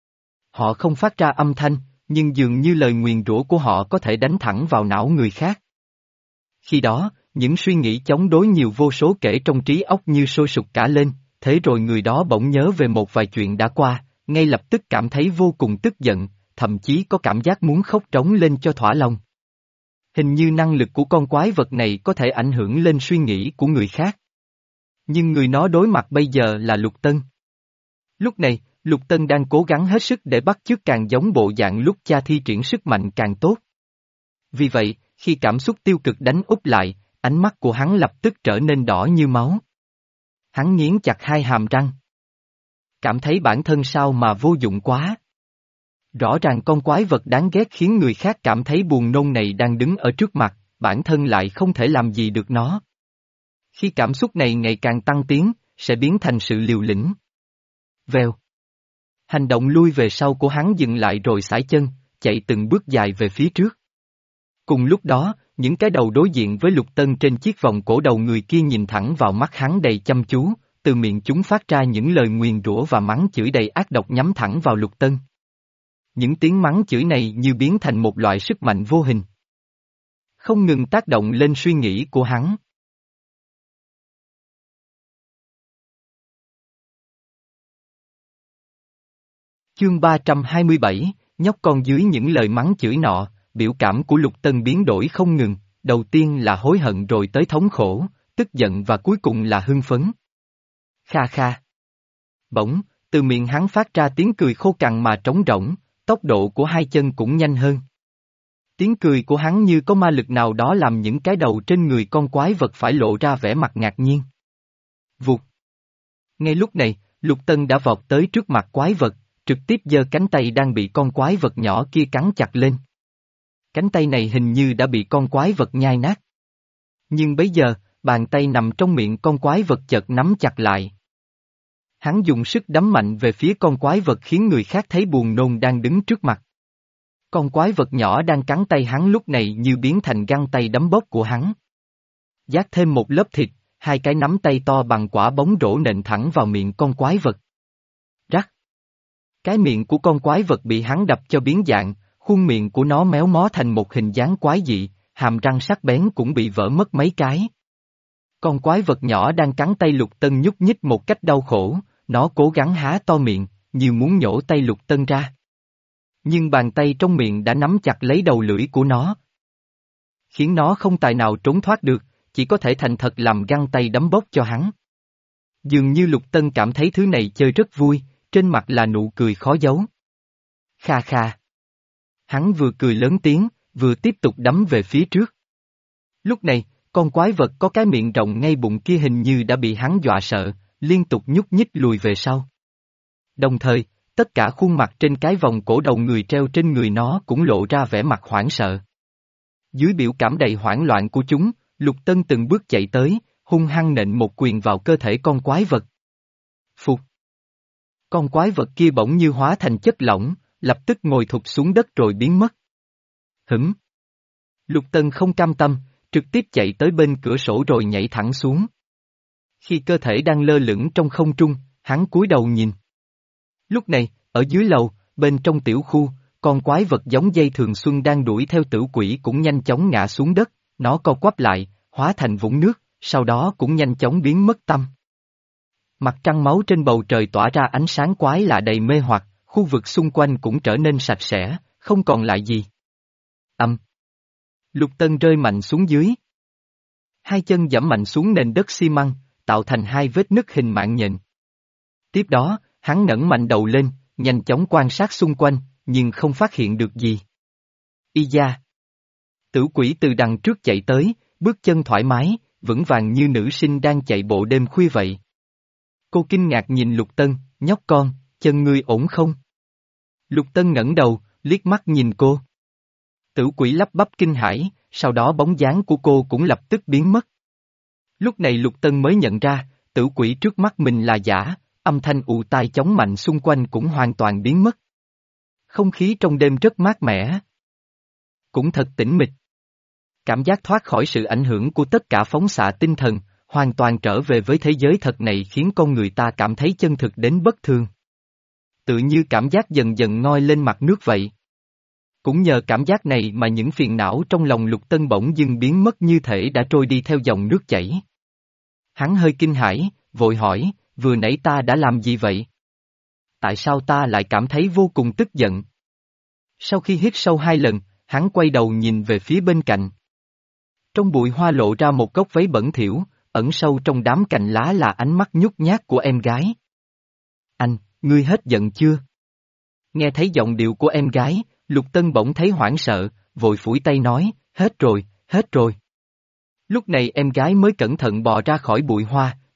Họ không phát ra âm thanh, nhưng dường như lời nguyền rủa của họ có thể đánh thẳng vào não người khác. Khi đó, những suy nghĩ chống đối nhiều vô số kể trong trí óc như sôi sục cả lên, thế rồi người đó bỗng nhớ về một vài chuyện đã qua, ngay lập tức cảm thấy vô cùng tức giận, thậm chí có cảm giác muốn khóc trống lên cho thỏa lòng. Hình như năng lực của con quái vật này có thể ảnh hưởng lên suy nghĩ của người khác. Nhưng người nó đối mặt bây giờ là Lục Tân. Lúc này, Lục Tân đang cố gắng hết sức để bắt chước càng giống bộ dạng lúc cha thi triển sức mạnh càng tốt. Vì vậy, khi cảm xúc tiêu cực đánh úp lại, ánh mắt của hắn lập tức trở nên đỏ như máu. Hắn nghiến chặt hai hàm răng. Cảm thấy bản thân sao mà vô dụng quá. Rõ ràng con quái vật đáng ghét khiến người khác cảm thấy buồn nôn này đang đứng ở trước mặt, bản thân lại không thể làm gì được nó. Khi cảm xúc này ngày càng tăng tiến, sẽ biến thành sự liều lĩnh. Vèo. Hành động lui về sau của hắn dừng lại rồi sải chân, chạy từng bước dài về phía trước. Cùng lúc đó, những cái đầu đối diện với Lục Tân trên chiếc vòng cổ đầu người kia nhìn thẳng vào mắt hắn đầy chăm chú, từ miệng chúng phát ra những lời nguyền rủa và mắng chửi đầy ác độc nhắm thẳng vào Lục Tân. Những tiếng mắng chửi này như biến thành một loại sức mạnh vô hình, không ngừng tác động lên suy nghĩ của hắn. Chương ba trăm hai mươi bảy, nhóc con dưới những lời mắng chửi nọ, biểu cảm của Lục Tân biến đổi không ngừng, đầu tiên là hối hận rồi tới thống khổ, tức giận và cuối cùng là hưng phấn. Kha kha. Bỗng, từ miệng hắn phát ra tiếng cười khô cằn mà trống rỗng, tốc độ của hai chân cũng nhanh hơn. Tiếng cười của hắn như có ma lực nào đó làm những cái đầu trên người con quái vật phải lộ ra vẻ mặt ngạc nhiên. Vụt. Ngay lúc này, Lục Tân đã vọt tới trước mặt quái vật, trực tiếp giơ cánh tay đang bị con quái vật nhỏ kia cắn chặt lên. Cánh tay này hình như đã bị con quái vật nhai nát. Nhưng bây giờ, bàn tay nằm trong miệng con quái vật chợt nắm chặt lại. Hắn dùng sức đấm mạnh về phía con quái vật khiến người khác thấy buồn nôn đang đứng trước mặt. Con quái vật nhỏ đang cắn tay hắn lúc này như biến thành găng tay đấm bóp của hắn. Dát thêm một lớp thịt, hai cái nắm tay to bằng quả bóng rổ nện thẳng vào miệng con quái vật. Rắc. Cái miệng của con quái vật bị hắn đập cho biến dạng, khuôn miệng của nó méo mó thành một hình dáng quái dị, hàm răng sắc bén cũng bị vỡ mất mấy cái. Con quái vật nhỏ đang cắn tay Lục Tân nhúc nhích một cách đau khổ, nó cố gắng há to miệng, như muốn nhổ tay Lục Tân ra. Nhưng bàn tay trong miệng đã nắm chặt lấy đầu lưỡi của nó, khiến nó không tài nào trốn thoát được, chỉ có thể thành thật làm găng tay đấm bóp cho hắn. Dường như Lục Tân cảm thấy thứ này chơi rất vui, trên mặt là nụ cười khó giấu. Kha kha. Hắn vừa cười lớn tiếng, vừa tiếp tục đấm về phía trước. Lúc này, con quái vật có cái miệng rộng ngay bụng kia hình như đã bị hắn dọa sợ, liên tục nhúc nhích lùi về sau. Đồng thời, tất cả khuôn mặt trên cái vòng cổ đầu người treo trên người nó cũng lộ ra vẻ mặt hoảng sợ. Dưới biểu cảm đầy hoảng loạn của chúng, Lục Tân từng bước chạy tới, hung hăng nện một quyền vào cơ thể con quái vật. Phục. Con quái vật kia bỗng như hóa thành chất lỏng, lập tức ngồi thụp xuống đất rồi biến mất. Hửm. Lục Tân không cam tâm, trực tiếp chạy tới bên cửa sổ rồi nhảy thẳng xuống. Khi cơ thể đang lơ lửng trong không trung, hắn cúi đầu nhìn. Lúc này, ở dưới lầu, bên trong tiểu khu, con quái vật giống dây thường xuân đang đuổi theo tử quỷ cũng nhanh chóng ngã xuống đất, nó co quắp lại, hóa thành vũng nước, sau đó cũng nhanh chóng biến mất tăm. Mặt trăng máu trên bầu trời tỏa ra ánh sáng quái lạ đầy mê hoặc, khu vực xung quanh cũng trở nên sạch sẽ, không còn lại gì. Âm. Lục Tân rơi mạnh xuống dưới. Hai chân giẫm mạnh xuống nền đất xi măng, tạo thành hai vết nứt hình mạng nhện. Tiếp đó, hắn ngẩng mạnh đầu lên, nhanh chóng quan sát xung quanh, nhưng không phát hiện được gì. Y da. Tử quỷ từ đằng trước chạy tới, bước chân thoải mái, vững vàng như nữ sinh đang chạy bộ đêm khuya vậy. Cô kinh ngạc nhìn Lục Tân, nhóc con, chân ngươi ổn không? Lục Tân ngẩng đầu, liếc mắt nhìn cô. Tử quỷ lắp bắp kinh hãi, sau đó bóng dáng của cô cũng lập tức biến mất. Lúc này Lục Tân mới nhận ra, tử quỷ trước mắt mình là giả, âm thanh ù tai chóng mạnh xung quanh cũng hoàn toàn biến mất. Không khí trong đêm rất mát mẻ. Cũng thật tĩnh mịch. Cảm giác thoát khỏi sự ảnh hưởng của tất cả phóng xạ tinh thần, hoàn toàn trở về với thế giới thật này khiến con người ta cảm thấy chân thực đến bất thường. Tự như cảm giác dần dần ngoi lên mặt nước vậy. Cũng nhờ cảm giác này mà những phiền não trong lòng Lục Tân bỗng dưng biến mất như thể đã trôi đi theo dòng nước chảy. Hắn hơi kinh hãi, vội hỏi, vừa nãy ta đã làm gì vậy? Tại sao ta lại cảm thấy vô cùng tức giận? Sau khi hít sâu hai lần, hắn quay đầu nhìn về phía bên cạnh. Trong bụi hoa lộ ra một góc váy bẩn thỉu, ẩn sâu trong đám cành lá là ánh mắt nhút nhát của em gái. Anh, ngươi hết giận chưa? Nghe thấy giọng điệu của em gái, Lục Tân bỗng thấy hoảng sợ, vội phủi tay nói, hết rồi, hết rồi. Lúc này em gái mới cẩn thận bò ra khỏi bụi hoa,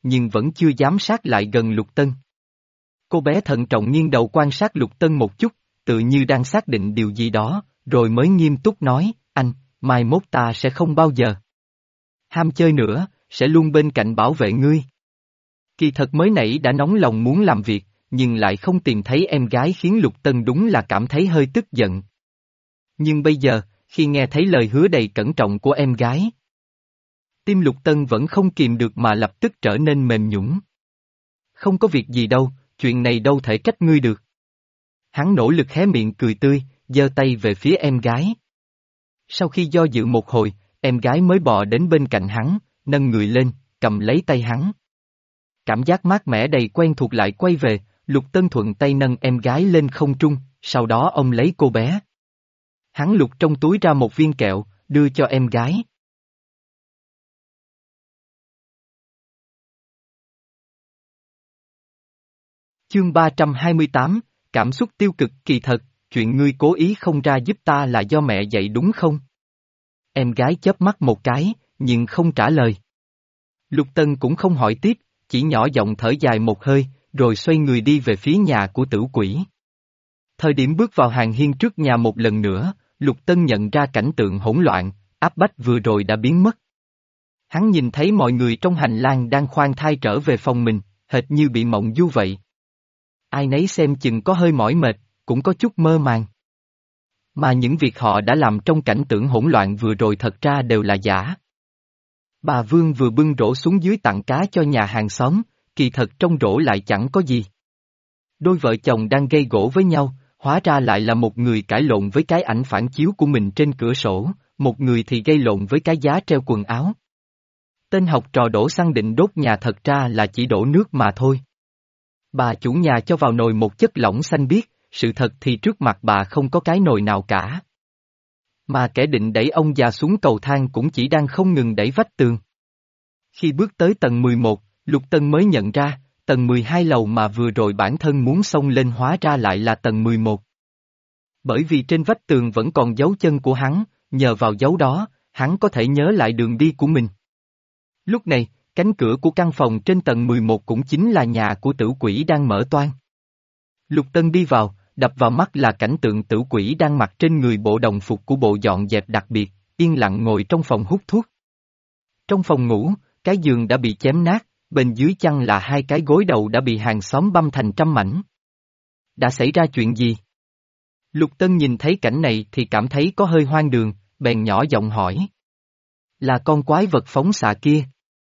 nhưng vẫn chưa dám sát lại gần Lục Tân. Cô bé thận trọng nghiêng đầu quan sát Lục Tân một chút, tự như đang xác định điều gì đó, rồi mới nghiêm túc nói, anh, mai mốt ta sẽ không bao giờ ham chơi nữa, sẽ luôn bên cạnh bảo vệ ngươi. Kỳ thật mới nãy đã nóng lòng muốn làm việc, nhưng lại không tìm thấy em gái khiến Lục Tân đúng là cảm thấy hơi tức giận. Nhưng bây giờ, khi nghe thấy lời hứa đầy cẩn trọng của em gái, tim Lục Tân vẫn không kìm được mà lập tức trở nên mềm nhũn. Không có việc gì đâu, chuyện này đâu thể trách ngươi được. Hắn nỗ lực hé miệng cười tươi, giơ tay về phía em gái. Sau khi do dự một hồi, em gái mới bò đến bên cạnh hắn, nâng người lên, cầm lấy tay hắn. Cảm giác mát mẻ đầy quen thuộc lại quay về, Lục Tân thuận tay nâng em gái lên không trung, sau đó ông lấy cô bé. Hắn lục trong túi ra một viên kẹo, đưa cho em gái. Chương ba trăm hai mươi tám, cảm xúc tiêu cực. Kỳ thật, chuyện ngươi cố ý không ra giúp ta là do mẹ dạy đúng không? Em gái chớp mắt một cái, nhưng không trả lời. Lục Tân cũng không hỏi tiếp, chỉ nhỏ giọng thở dài một hơi, rồi xoay người đi về phía nhà của Tử Quỷ. Thời điểm bước vào hàng hiên trước nhà một lần nữa, Lục Tân nhận ra cảnh tượng hỗn loạn, áp bách vừa rồi đã biến mất. Hắn nhìn thấy mọi người trong hành lang đang khoan thai trở về phòng mình, hệt như bị mộng du vậy. Ai nấy xem chừng có hơi mỏi mệt, cũng có chút mơ màng. Mà những việc họ đã làm trong cảnh tượng hỗn loạn vừa rồi thật ra đều là giả. Bà Vương vừa bưng rổ xuống dưới tặng cá cho nhà hàng xóm, kỳ thật trong rổ lại chẳng có gì. Đôi vợ chồng đang gây gổ với nhau, hóa ra lại là một người cãi lộn với cái ảnh phản chiếu của mình trên cửa sổ, một người thì gây lộn với cái giá treo quần áo. Tên học trò đổ xăng định đốt nhà thật ra là chỉ đổ nước mà thôi. Bà chủ nhà cho vào nồi một chất lỏng xanh biếc, sự thật thì trước mặt bà không có cái nồi nào cả. Mà kẻ định đẩy ông già xuống cầu thang cũng chỉ đang không ngừng đẩy vách tường. Khi bước tới tầng mười một, Lục Tân mới nhận ra, tầng mười hai lầu mà vừa rồi bản thân muốn xông lên hóa ra lại là tầng mười một. Bởi vì trên vách tường vẫn còn dấu chân của hắn, nhờ vào dấu đó, hắn có thể nhớ lại đường đi của mình. Lúc này, cánh cửa của căn phòng trên tầng mười một cũng chính là nhà của Tử Quỷ đang mở toang. Lục Tân đi vào, đập vào mắt là cảnh tượng Tử Quỷ đang mặc trên người bộ đồng phục của bộ dọn dẹp đặc biệt, yên lặng ngồi trong phòng hút thuốc. Trong phòng ngủ, cái giường đã bị chém nát, bên dưới chăn là hai cái gối đầu đã bị hàng xóm băm thành trăm mảnh. Đã xảy ra chuyện gì? Lục Tân nhìn thấy cảnh này thì cảm thấy có hơi hoang đường, bèn nhỏ giọng hỏi. Là con quái vật phóng xạ kia.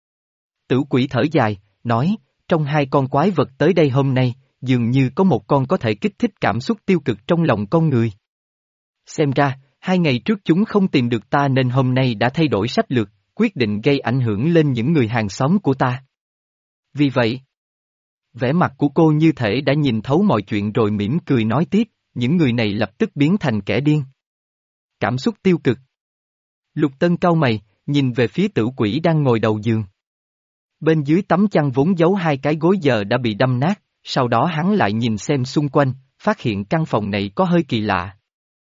Tử Quỷ thở dài, nói, trong hai con quái vật tới đây hôm nay, dường như có một con có thể kích thích cảm xúc tiêu cực trong lòng con người. Xem ra, hai ngày trước chúng không tìm được ta nên hôm nay đã thay đổi sách lược, quyết định gây ảnh hưởng lên những người hàng xóm của ta. Vì vậy, vẻ mặt của cô như thể đã nhìn thấu mọi chuyện rồi mỉm cười nói tiếp, những người này lập tức biến thành kẻ điên. Cảm xúc tiêu cực. Lục Tân cau mày, nhìn về phía Tử Quỷ đang ngồi đầu giường. Bên dưới tấm chăn vốn giấu hai cái gối giờ đã bị đâm nát, sau đó hắn lại nhìn xem xung quanh, phát hiện căn phòng này có hơi kỳ lạ.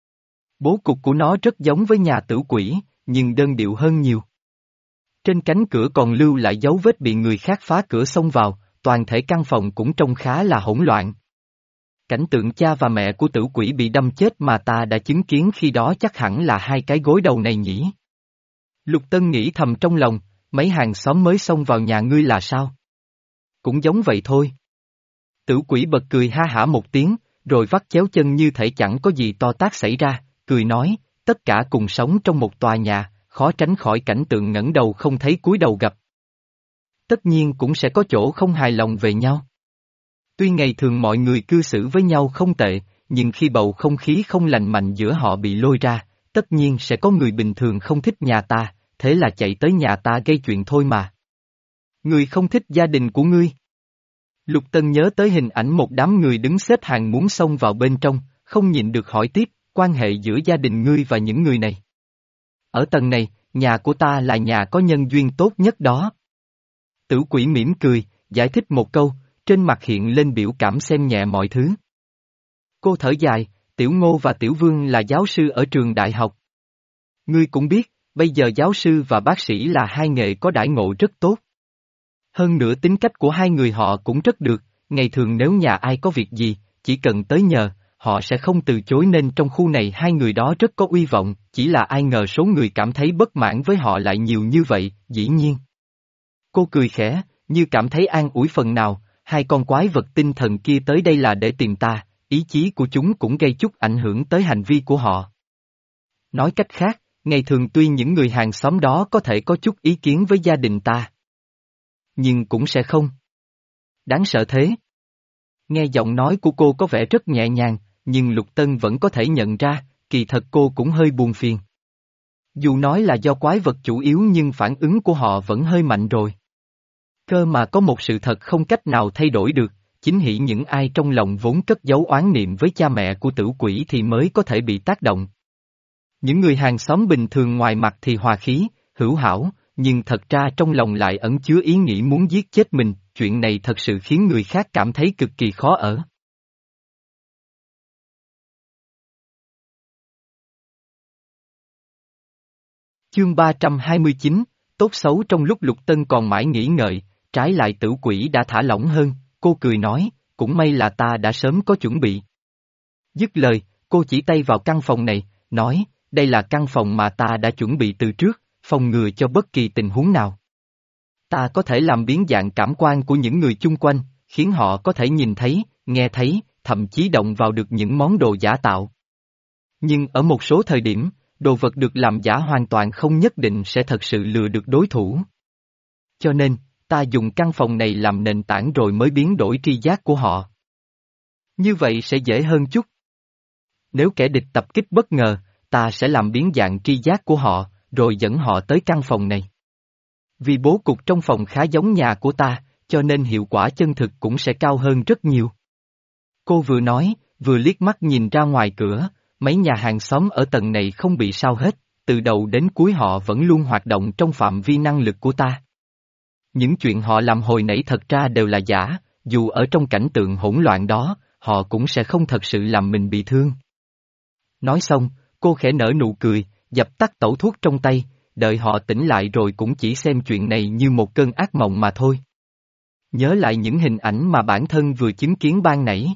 Bố cục của nó rất giống với nhà Tử Quỷ, nhưng đơn điệu hơn nhiều. Trên cánh cửa còn lưu lại dấu vết bị người khác phá cửa xông vào, toàn thể căn phòng cũng trông khá là hỗn loạn. Cảnh tượng cha và mẹ của Tử Quỷ bị đâm chết mà ta đã chứng kiến khi đó chắc hẳn là hai cái gối đầu này nhỉ. Lục Tân nghĩ thầm trong lòng, mấy hàng xóm mới xông vào nhà ngươi là sao? Cũng giống vậy thôi. Tử Quỷ bật cười ha hả một tiếng, rồi vắt chéo chân như thể chẳng có gì to tát xảy ra, cười nói, tất cả cùng sống trong một tòa nhà, khó tránh khỏi cảnh tượng ngẩng đầu không thấy cúi đầu gặp. Tất nhiên cũng sẽ có chỗ không hài lòng về nhau. Tuy ngày thường mọi người cư xử với nhau không tệ, nhưng khi bầu không khí không lành mạnh giữa họ bị lôi ra, tất nhiên sẽ có người bình thường không thích nhà ta, thế là chạy tới nhà ta gây chuyện thôi mà. Người không thích gia đình của ngươi. Lục Tân nhớ tới hình ảnh một đám người đứng xếp hàng muốn xông vào bên trong, không nhịn được hỏi tiếp, quan hệ giữa gia đình ngươi và những người này. Ở tầng này, nhà của ta là nhà có nhân duyên tốt nhất đó. Tử Quỷ mỉm cười, giải thích một câu, trên mặt hiện lên biểu cảm xem nhẹ mọi thứ. Cô thở dài, Tiểu Ngô và Tiểu Vương là giáo sư ở trường đại học. Ngươi cũng biết, bây giờ giáo sư và bác sĩ là hai nghề có đãi ngộ rất tốt. Hơn nữa tính cách của hai người họ cũng rất được, ngày thường nếu nhà ai có việc gì, chỉ cần tới nhờ, họ sẽ không từ chối nên trong khu này hai người đó rất có uy vọng, chỉ là ai ngờ số người cảm thấy bất mãn với họ lại nhiều như vậy, dĩ nhiên. Cô cười khẽ, như cảm thấy an ủi phần nào, hai con quái vật tinh thần kia tới đây là để tìm ta, ý chí của chúng cũng gây chút ảnh hưởng tới hành vi của họ. Nói cách khác, ngày thường tuy những người hàng xóm đó có thể có chút ý kiến với gia đình ta, nhưng cũng sẽ không. Đáng sợ thế. Nghe giọng nói của cô có vẻ rất nhẹ nhàng, nhưng Lục Tân vẫn có thể nhận ra, kỳ thật cô cũng hơi buồn phiền. Dù nói là do quái vật chủ yếu nhưng phản ứng của họ vẫn hơi mạnh rồi. Cơ mà có một sự thật không cách nào thay đổi được, chính hỷ những ai trong lòng vốn cất giấu oán niệm với cha mẹ của tử quỷ thì mới có thể bị tác động. Những người hàng xóm bình thường ngoài mặt thì hòa khí, hữu hảo, nhưng thật ra trong lòng lại ẩn chứa ý nghĩ muốn giết chết mình, chuyện này thật sự khiến người khác cảm thấy cực kỳ khó ở. Chương ba trăm hai mươi chín, tốt xấu trong lúc Lục Tân còn mãi nghĩ ngợi, trái lại tử quỷ đã thả lỏng hơn, cô cười nói, cũng may là ta đã sớm có chuẩn bị. Dứt lời, cô chỉ tay vào căn phòng này, nói, đây là căn phòng mà ta đã chuẩn bị từ trước, phòng ngừa cho bất kỳ tình huống nào. Ta có thể làm biến dạng cảm quan của những người chung quanh, khiến họ có thể nhìn thấy, nghe thấy, thậm chí động vào được những món đồ giả tạo. Nhưng ở một số thời điểm, đồ vật được làm giả hoàn toàn không nhất định sẽ thật sự lừa được đối thủ. Cho nên, ta dùng căn phòng này làm nền tảng rồi mới biến đổi tri giác của họ. Như vậy sẽ dễ hơn chút. Nếu kẻ địch tập kích bất ngờ, ta sẽ làm biến dạng tri giác của họ, rồi dẫn họ tới căn phòng này. Vì bố cục trong phòng khá giống nhà của ta, cho nên hiệu quả chân thực cũng sẽ cao hơn rất nhiều. Cô vừa nói, vừa liếc mắt nhìn ra ngoài cửa, mấy nhà hàng xóm ở tầng này không bị sao hết, từ đầu đến cuối họ vẫn luôn hoạt động trong phạm vi năng lực của ta. Những chuyện họ làm hồi nãy thật ra đều là giả, dù ở trong cảnh tượng hỗn loạn đó, họ cũng sẽ không thật sự làm mình bị thương. Nói xong, cô khẽ nở nụ cười, dập tắt tẩu thuốc trong tay, đợi họ tỉnh lại rồi cũng chỉ xem chuyện này như một cơn ác mộng mà thôi. Nhớ lại những hình ảnh mà bản thân vừa chứng kiến ban nãy.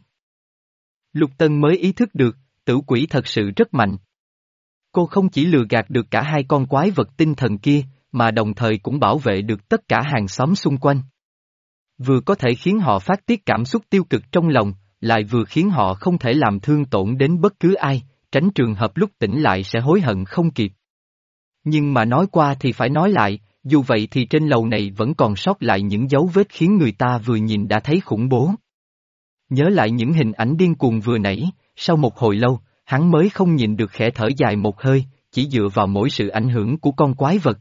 Lục Tân mới ý thức được, tử quỷ thật sự rất mạnh. Cô không chỉ lừa gạt được cả hai con quái vật tinh thần kia, mà đồng thời cũng bảo vệ được tất cả hàng xóm xung quanh. Vừa có thể khiến họ phát tiết cảm xúc tiêu cực trong lòng, lại vừa khiến họ không thể làm thương tổn đến bất cứ ai, tránh trường hợp lúc tỉnh lại sẽ hối hận không kịp. Nhưng mà nói qua thì phải nói lại, dù vậy thì trên lầu này vẫn còn sót lại những dấu vết khiến người ta vừa nhìn đã thấy khủng bố. Nhớ lại những hình ảnh điên cuồng vừa nãy, sau một hồi lâu, hắn mới không nhìn được khẽ thở dài một hơi, chỉ dựa vào mỗi sự ảnh hưởng của con quái vật.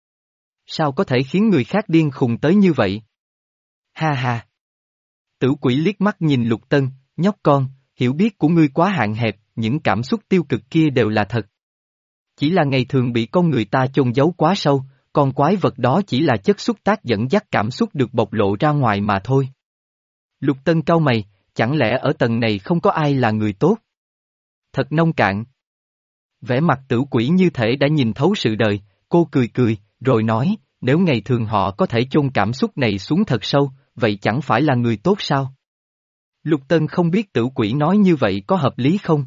Sao có thể khiến người khác điên khùng tới như vậy? Ha ha! Tử quỷ liếc mắt nhìn Lục Tân, nhóc con, hiểu biết của ngươi quá hạn hẹp, những cảm xúc tiêu cực kia đều là thật. Chỉ là ngày thường bị con người ta chôn giấu quá sâu, con quái vật đó chỉ là chất xúc tác dẫn dắt cảm xúc được bộc lộ ra ngoài mà thôi. Lục Tân cau mày, chẳng lẽ ở tầng này không có ai là người tốt? Thật nông cạn. Vẻ mặt tử quỷ như thể đã nhìn thấu sự đời, cô cười cười, rồi nói, nếu ngày thường họ có thể chôn cảm xúc này xuống thật sâu, vậy chẳng phải là người tốt sao? Lục Tân không biết tử quỷ nói như vậy có hợp lý không?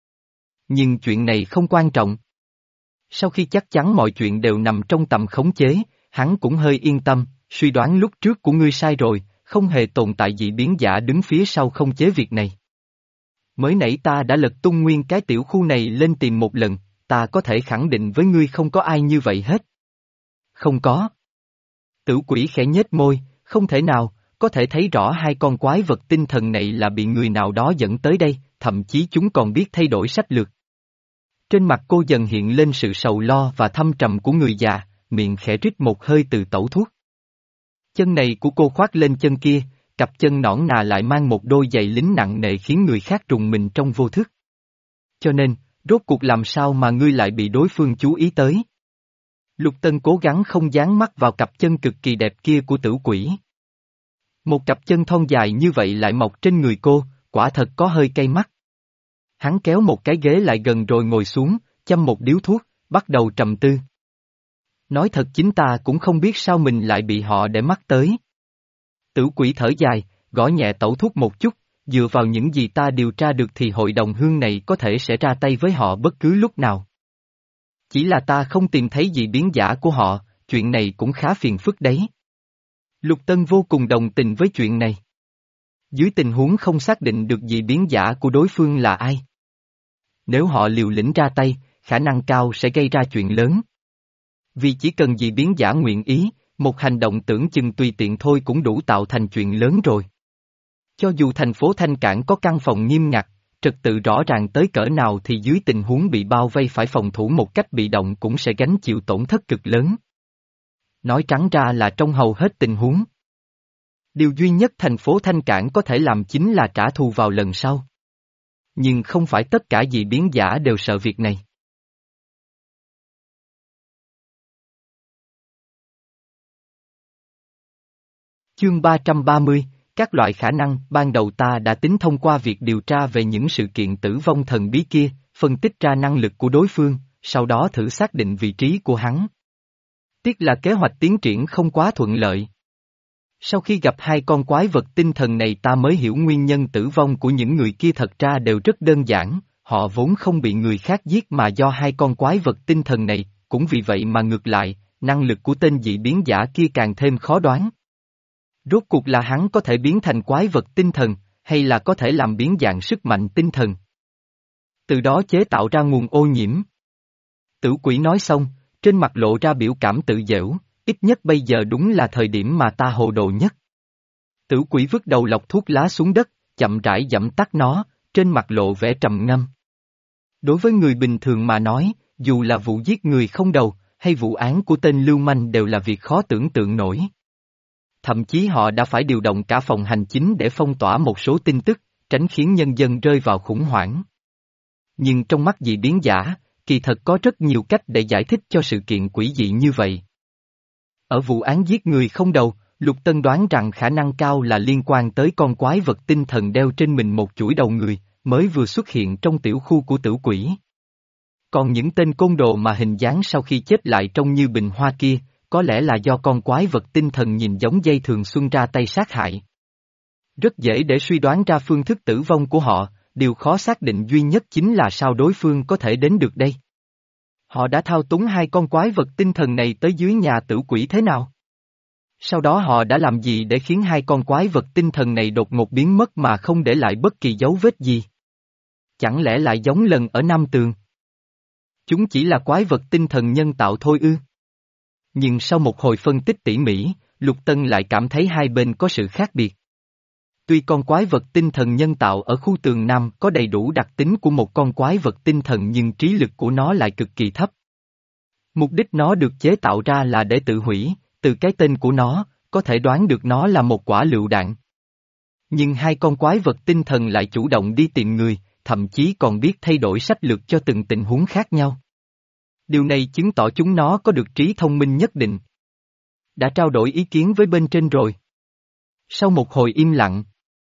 Nhưng chuyện này không quan trọng. Sau khi chắc chắn mọi chuyện đều nằm trong tầm khống chế, hắn cũng hơi yên tâm, suy đoán lúc trước của ngươi sai rồi, không hề tồn tại dị biến giả đứng phía sau không chế việc này. Mới nãy ta đã lật tung nguyên cái tiểu khu này lên tìm một lần, ta có thể khẳng định với ngươi không có ai như vậy hết. Không có. Tử quỷ khẽ nhếch môi, không thể nào, có thể thấy rõ hai con quái vật tinh thần này là bị người nào đó dẫn tới đây, thậm chí chúng còn biết thay đổi sách lược. Trên mặt cô dần hiện lên sự sầu lo và thâm trầm của người già, miệng khẽ rít một hơi từ tẩu thuốc. Chân này của cô khoác lên chân kia, cặp chân nõn nà lại mang một đôi giày lính nặng nề khiến người khác rùng mình trong vô thức. Cho nên, rốt cuộc làm sao mà ngươi lại bị đối phương chú ý tới? Lục Tân cố gắng không dán mắt vào cặp chân cực kỳ đẹp kia của tử quỷ. Một cặp chân thon dài như vậy lại mọc trên người cô, quả thật có hơi cay mắt. Hắn kéo một cái ghế lại gần rồi ngồi xuống, châm một điếu thuốc, bắt đầu trầm tư. Nói thật chính ta cũng không biết sao mình lại bị họ để mắt tới. Tử quỷ thở dài, gõ nhẹ tẩu thuốc một chút, dựa vào những gì ta điều tra được thì hội đồng hương này có thể sẽ ra tay với họ bất cứ lúc nào. Chỉ là ta không tìm thấy dị biến giả của họ, chuyện này cũng khá phiền phức đấy. Lục Tân vô cùng đồng tình với chuyện này. Dưới tình huống không xác định được dị biến giả của đối phương là ai. Nếu họ liều lĩnh ra tay, khả năng cao sẽ gây ra chuyện lớn. Vì chỉ cần dị biến giả nguyện ý, một hành động tưởng chừng tùy tiện thôi cũng đủ tạo thành chuyện lớn rồi. Cho dù thành phố Thanh Cảng có căn phòng nghiêm ngặt, trật tự rõ ràng tới cỡ nào thì dưới tình huống bị bao vây phải phòng thủ một cách bị động cũng sẽ gánh chịu tổn thất cực lớn. Nói trắng ra là trong hầu hết tình huống. Điều duy nhất thành phố Thanh Cảng có thể làm chính là trả thù vào lần sau. Nhưng không phải tất cả dị biến giả đều sợ việc này. Chương ba trăm ba mươi, các loại khả năng. Ban đầu ta đã tính thông qua việc điều tra về những sự kiện tử vong thần bí kia, phân tích ra năng lực của đối phương, sau đó thử xác định vị trí của hắn. Tiếc là kế hoạch tiến triển không quá thuận lợi. Sau khi gặp hai con quái vật tinh thần này ta mới hiểu nguyên nhân tử vong của những người kia thật ra đều rất đơn giản, họ vốn không bị người khác giết mà do hai con quái vật tinh thần này, cũng vì vậy mà ngược lại, năng lực của tên dị biến giả kia càng thêm khó đoán. Rốt cuộc là hắn có thể biến thành quái vật tinh thần, hay là có thể làm biến dạng sức mạnh tinh thần. Từ đó chế tạo ra nguồn ô nhiễm. Tử quỷ nói xong, trên mặt lộ ra biểu cảm tự giễu, ít nhất bây giờ đúng là thời điểm mà ta hồ đồ nhất. Tử quỷ vứt đầu lọc thuốc lá xuống đất, chậm rãi dẫm tắt nó, trên mặt lộ vẻ trầm ngâm. Đối với người bình thường mà nói, dù là vụ giết người không đầu, hay vụ án của tên lưu manh đều là việc khó tưởng tượng nổi. Thậm chí họ đã phải điều động cả phòng hành chính để phong tỏa một số tin tức, tránh khiến nhân dân rơi vào khủng hoảng. Nhưng trong mắt dị biến giả, kỳ thật có rất nhiều cách để giải thích cho sự kiện quỷ dị như vậy. Ở vụ án giết người không đầu, Lục Tân đoán rằng khả năng cao là liên quan tới con quái vật tinh thần đeo trên mình một chuỗi đầu người, mới vừa xuất hiện trong tiểu khu của tử quỷ. Còn những tên côn đồ mà hình dáng sau khi chết lại trông như bình hoa kia, có lẽ là do con quái vật tinh thần nhìn giống dây thường xuân ra tay sát hại. Rất dễ để suy đoán ra phương thức tử vong của họ, điều khó xác định duy nhất chính là sao đối phương có thể đến được đây. Họ đã thao túng hai con quái vật tinh thần này tới dưới nhà tử quỷ thế nào? Sau đó họ đã làm gì để khiến hai con quái vật tinh thần này đột ngột biến mất mà không để lại bất kỳ dấu vết gì? Chẳng lẽ lại giống lần ở Nam Tường? Chúng chỉ là quái vật tinh thần nhân tạo thôi ư? Nhưng sau một hồi phân tích tỉ mỉ, Lục Tân lại cảm thấy hai bên có sự khác biệt. Tuy con quái vật tinh thần nhân tạo ở khu tường Nam có đầy đủ đặc tính của một con quái vật tinh thần nhưng trí lực của nó lại cực kỳ thấp. Mục đích nó được chế tạo ra là để tự hủy, từ cái tên của nó, có thể đoán được nó là một quả lựu đạn. Nhưng hai con quái vật tinh thần lại chủ động đi tìm người, thậm chí còn biết thay đổi sách lược cho từng tình huống khác nhau. Điều này chứng tỏ chúng nó có được trí thông minh nhất định. Đã trao đổi ý kiến với bên trên rồi. Sau một hồi im lặng,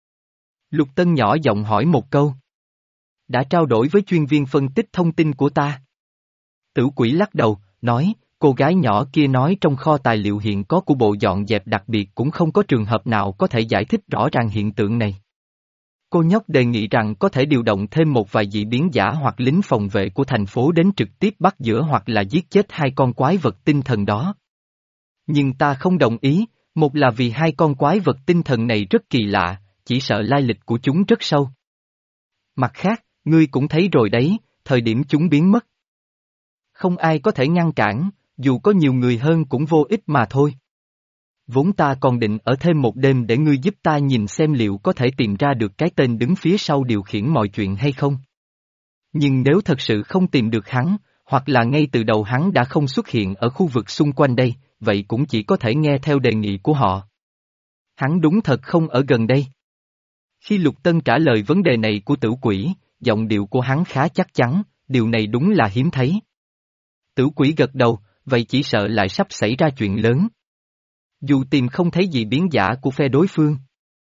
Lục Tân nhỏ giọng hỏi một câu. Đã trao đổi với chuyên viên phân tích thông tin của ta. Tử quỷ lắc đầu, nói, cô gái nhỏ kia nói trong kho tài liệu hiện có của bộ dọn dẹp đặc biệt cũng không có trường hợp nào có thể giải thích rõ ràng hiện tượng này. Cô nhóc đề nghị rằng có thể điều động thêm một vài dị biến giả hoặc lính phòng vệ của thành phố đến trực tiếp bắt giữ hoặc là giết chết hai con quái vật tinh thần đó. Nhưng ta không đồng ý, một là vì hai con quái vật tinh thần này rất kỳ lạ, chỉ sợ lai lịch của chúng rất sâu. Mặt khác, ngươi cũng thấy rồi đấy, thời điểm chúng biến mất. Không ai có thể ngăn cản, dù có nhiều người hơn cũng vô ích mà thôi. Vốn ta còn định ở thêm một đêm để ngươi giúp ta nhìn xem liệu có thể tìm ra được cái tên đứng phía sau điều khiển mọi chuyện hay không. Nhưng nếu thật sự không tìm được hắn, hoặc là ngay từ đầu hắn đã không xuất hiện ở khu vực xung quanh đây, vậy cũng chỉ có thể nghe theo đề nghị của họ. Hắn đúng thật không ở gần đây. Khi Lục Tân trả lời vấn đề này của tử quỷ, giọng điệu của hắn khá chắc chắn, điều này đúng là hiếm thấy. Tử quỷ gật đầu, vậy chỉ sợ lại sắp xảy ra chuyện lớn. Dù tìm không thấy gì biến giả của phe đối phương,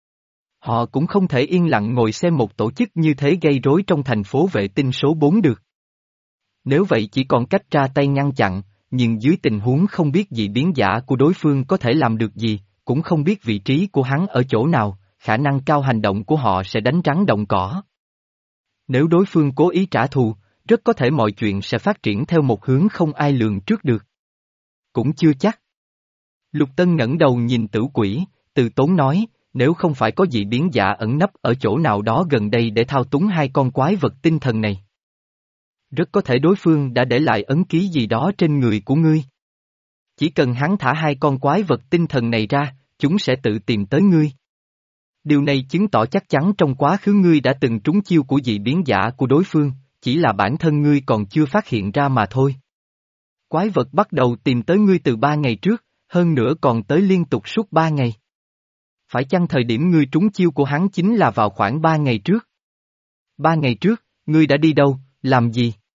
họ cũng không thể yên lặng ngồi xem một tổ chức như thế gây rối trong thành phố vệ tinh số bốn được. Nếu vậy chỉ còn cách ra tay ngăn chặn, nhưng dưới tình huống không biết gì biến giả của đối phương có thể làm được gì, cũng không biết vị trí của hắn ở chỗ nào, khả năng cao hành động của họ sẽ đánh rắn động cỏ. Nếu đối phương cố ý trả thù, rất có thể mọi chuyện sẽ phát triển theo một hướng không ai lường trước được. Cũng chưa chắc. Lục Tân ngẩng đầu nhìn Tử Quỷ, từ tốn nói, nếu không phải có dị biến giả ẩn nấp ở chỗ nào đó gần đây để thao túng hai con quái vật tinh thần này. Rất có thể đối phương đã để lại ấn ký gì đó trên người của ngươi. Chỉ cần hắn thả hai con quái vật tinh thần này ra, chúng sẽ tự tìm tới ngươi. Điều này chứng tỏ chắc chắn trong quá khứ ngươi đã từng trúng chiêu của dị biến giả của đối phương, chỉ là bản thân ngươi còn chưa phát hiện ra mà thôi. Quái vật bắt đầu tìm tới ngươi từ ba ngày trước, hơn nữa còn tới liên tục suốt ba ngày. Phải chăng thời điểm ngươi trúng chiêu của hắn chính là vào khoảng ba ngày trước? Ba ngày trước, ngươi đã đi đâu, làm gì?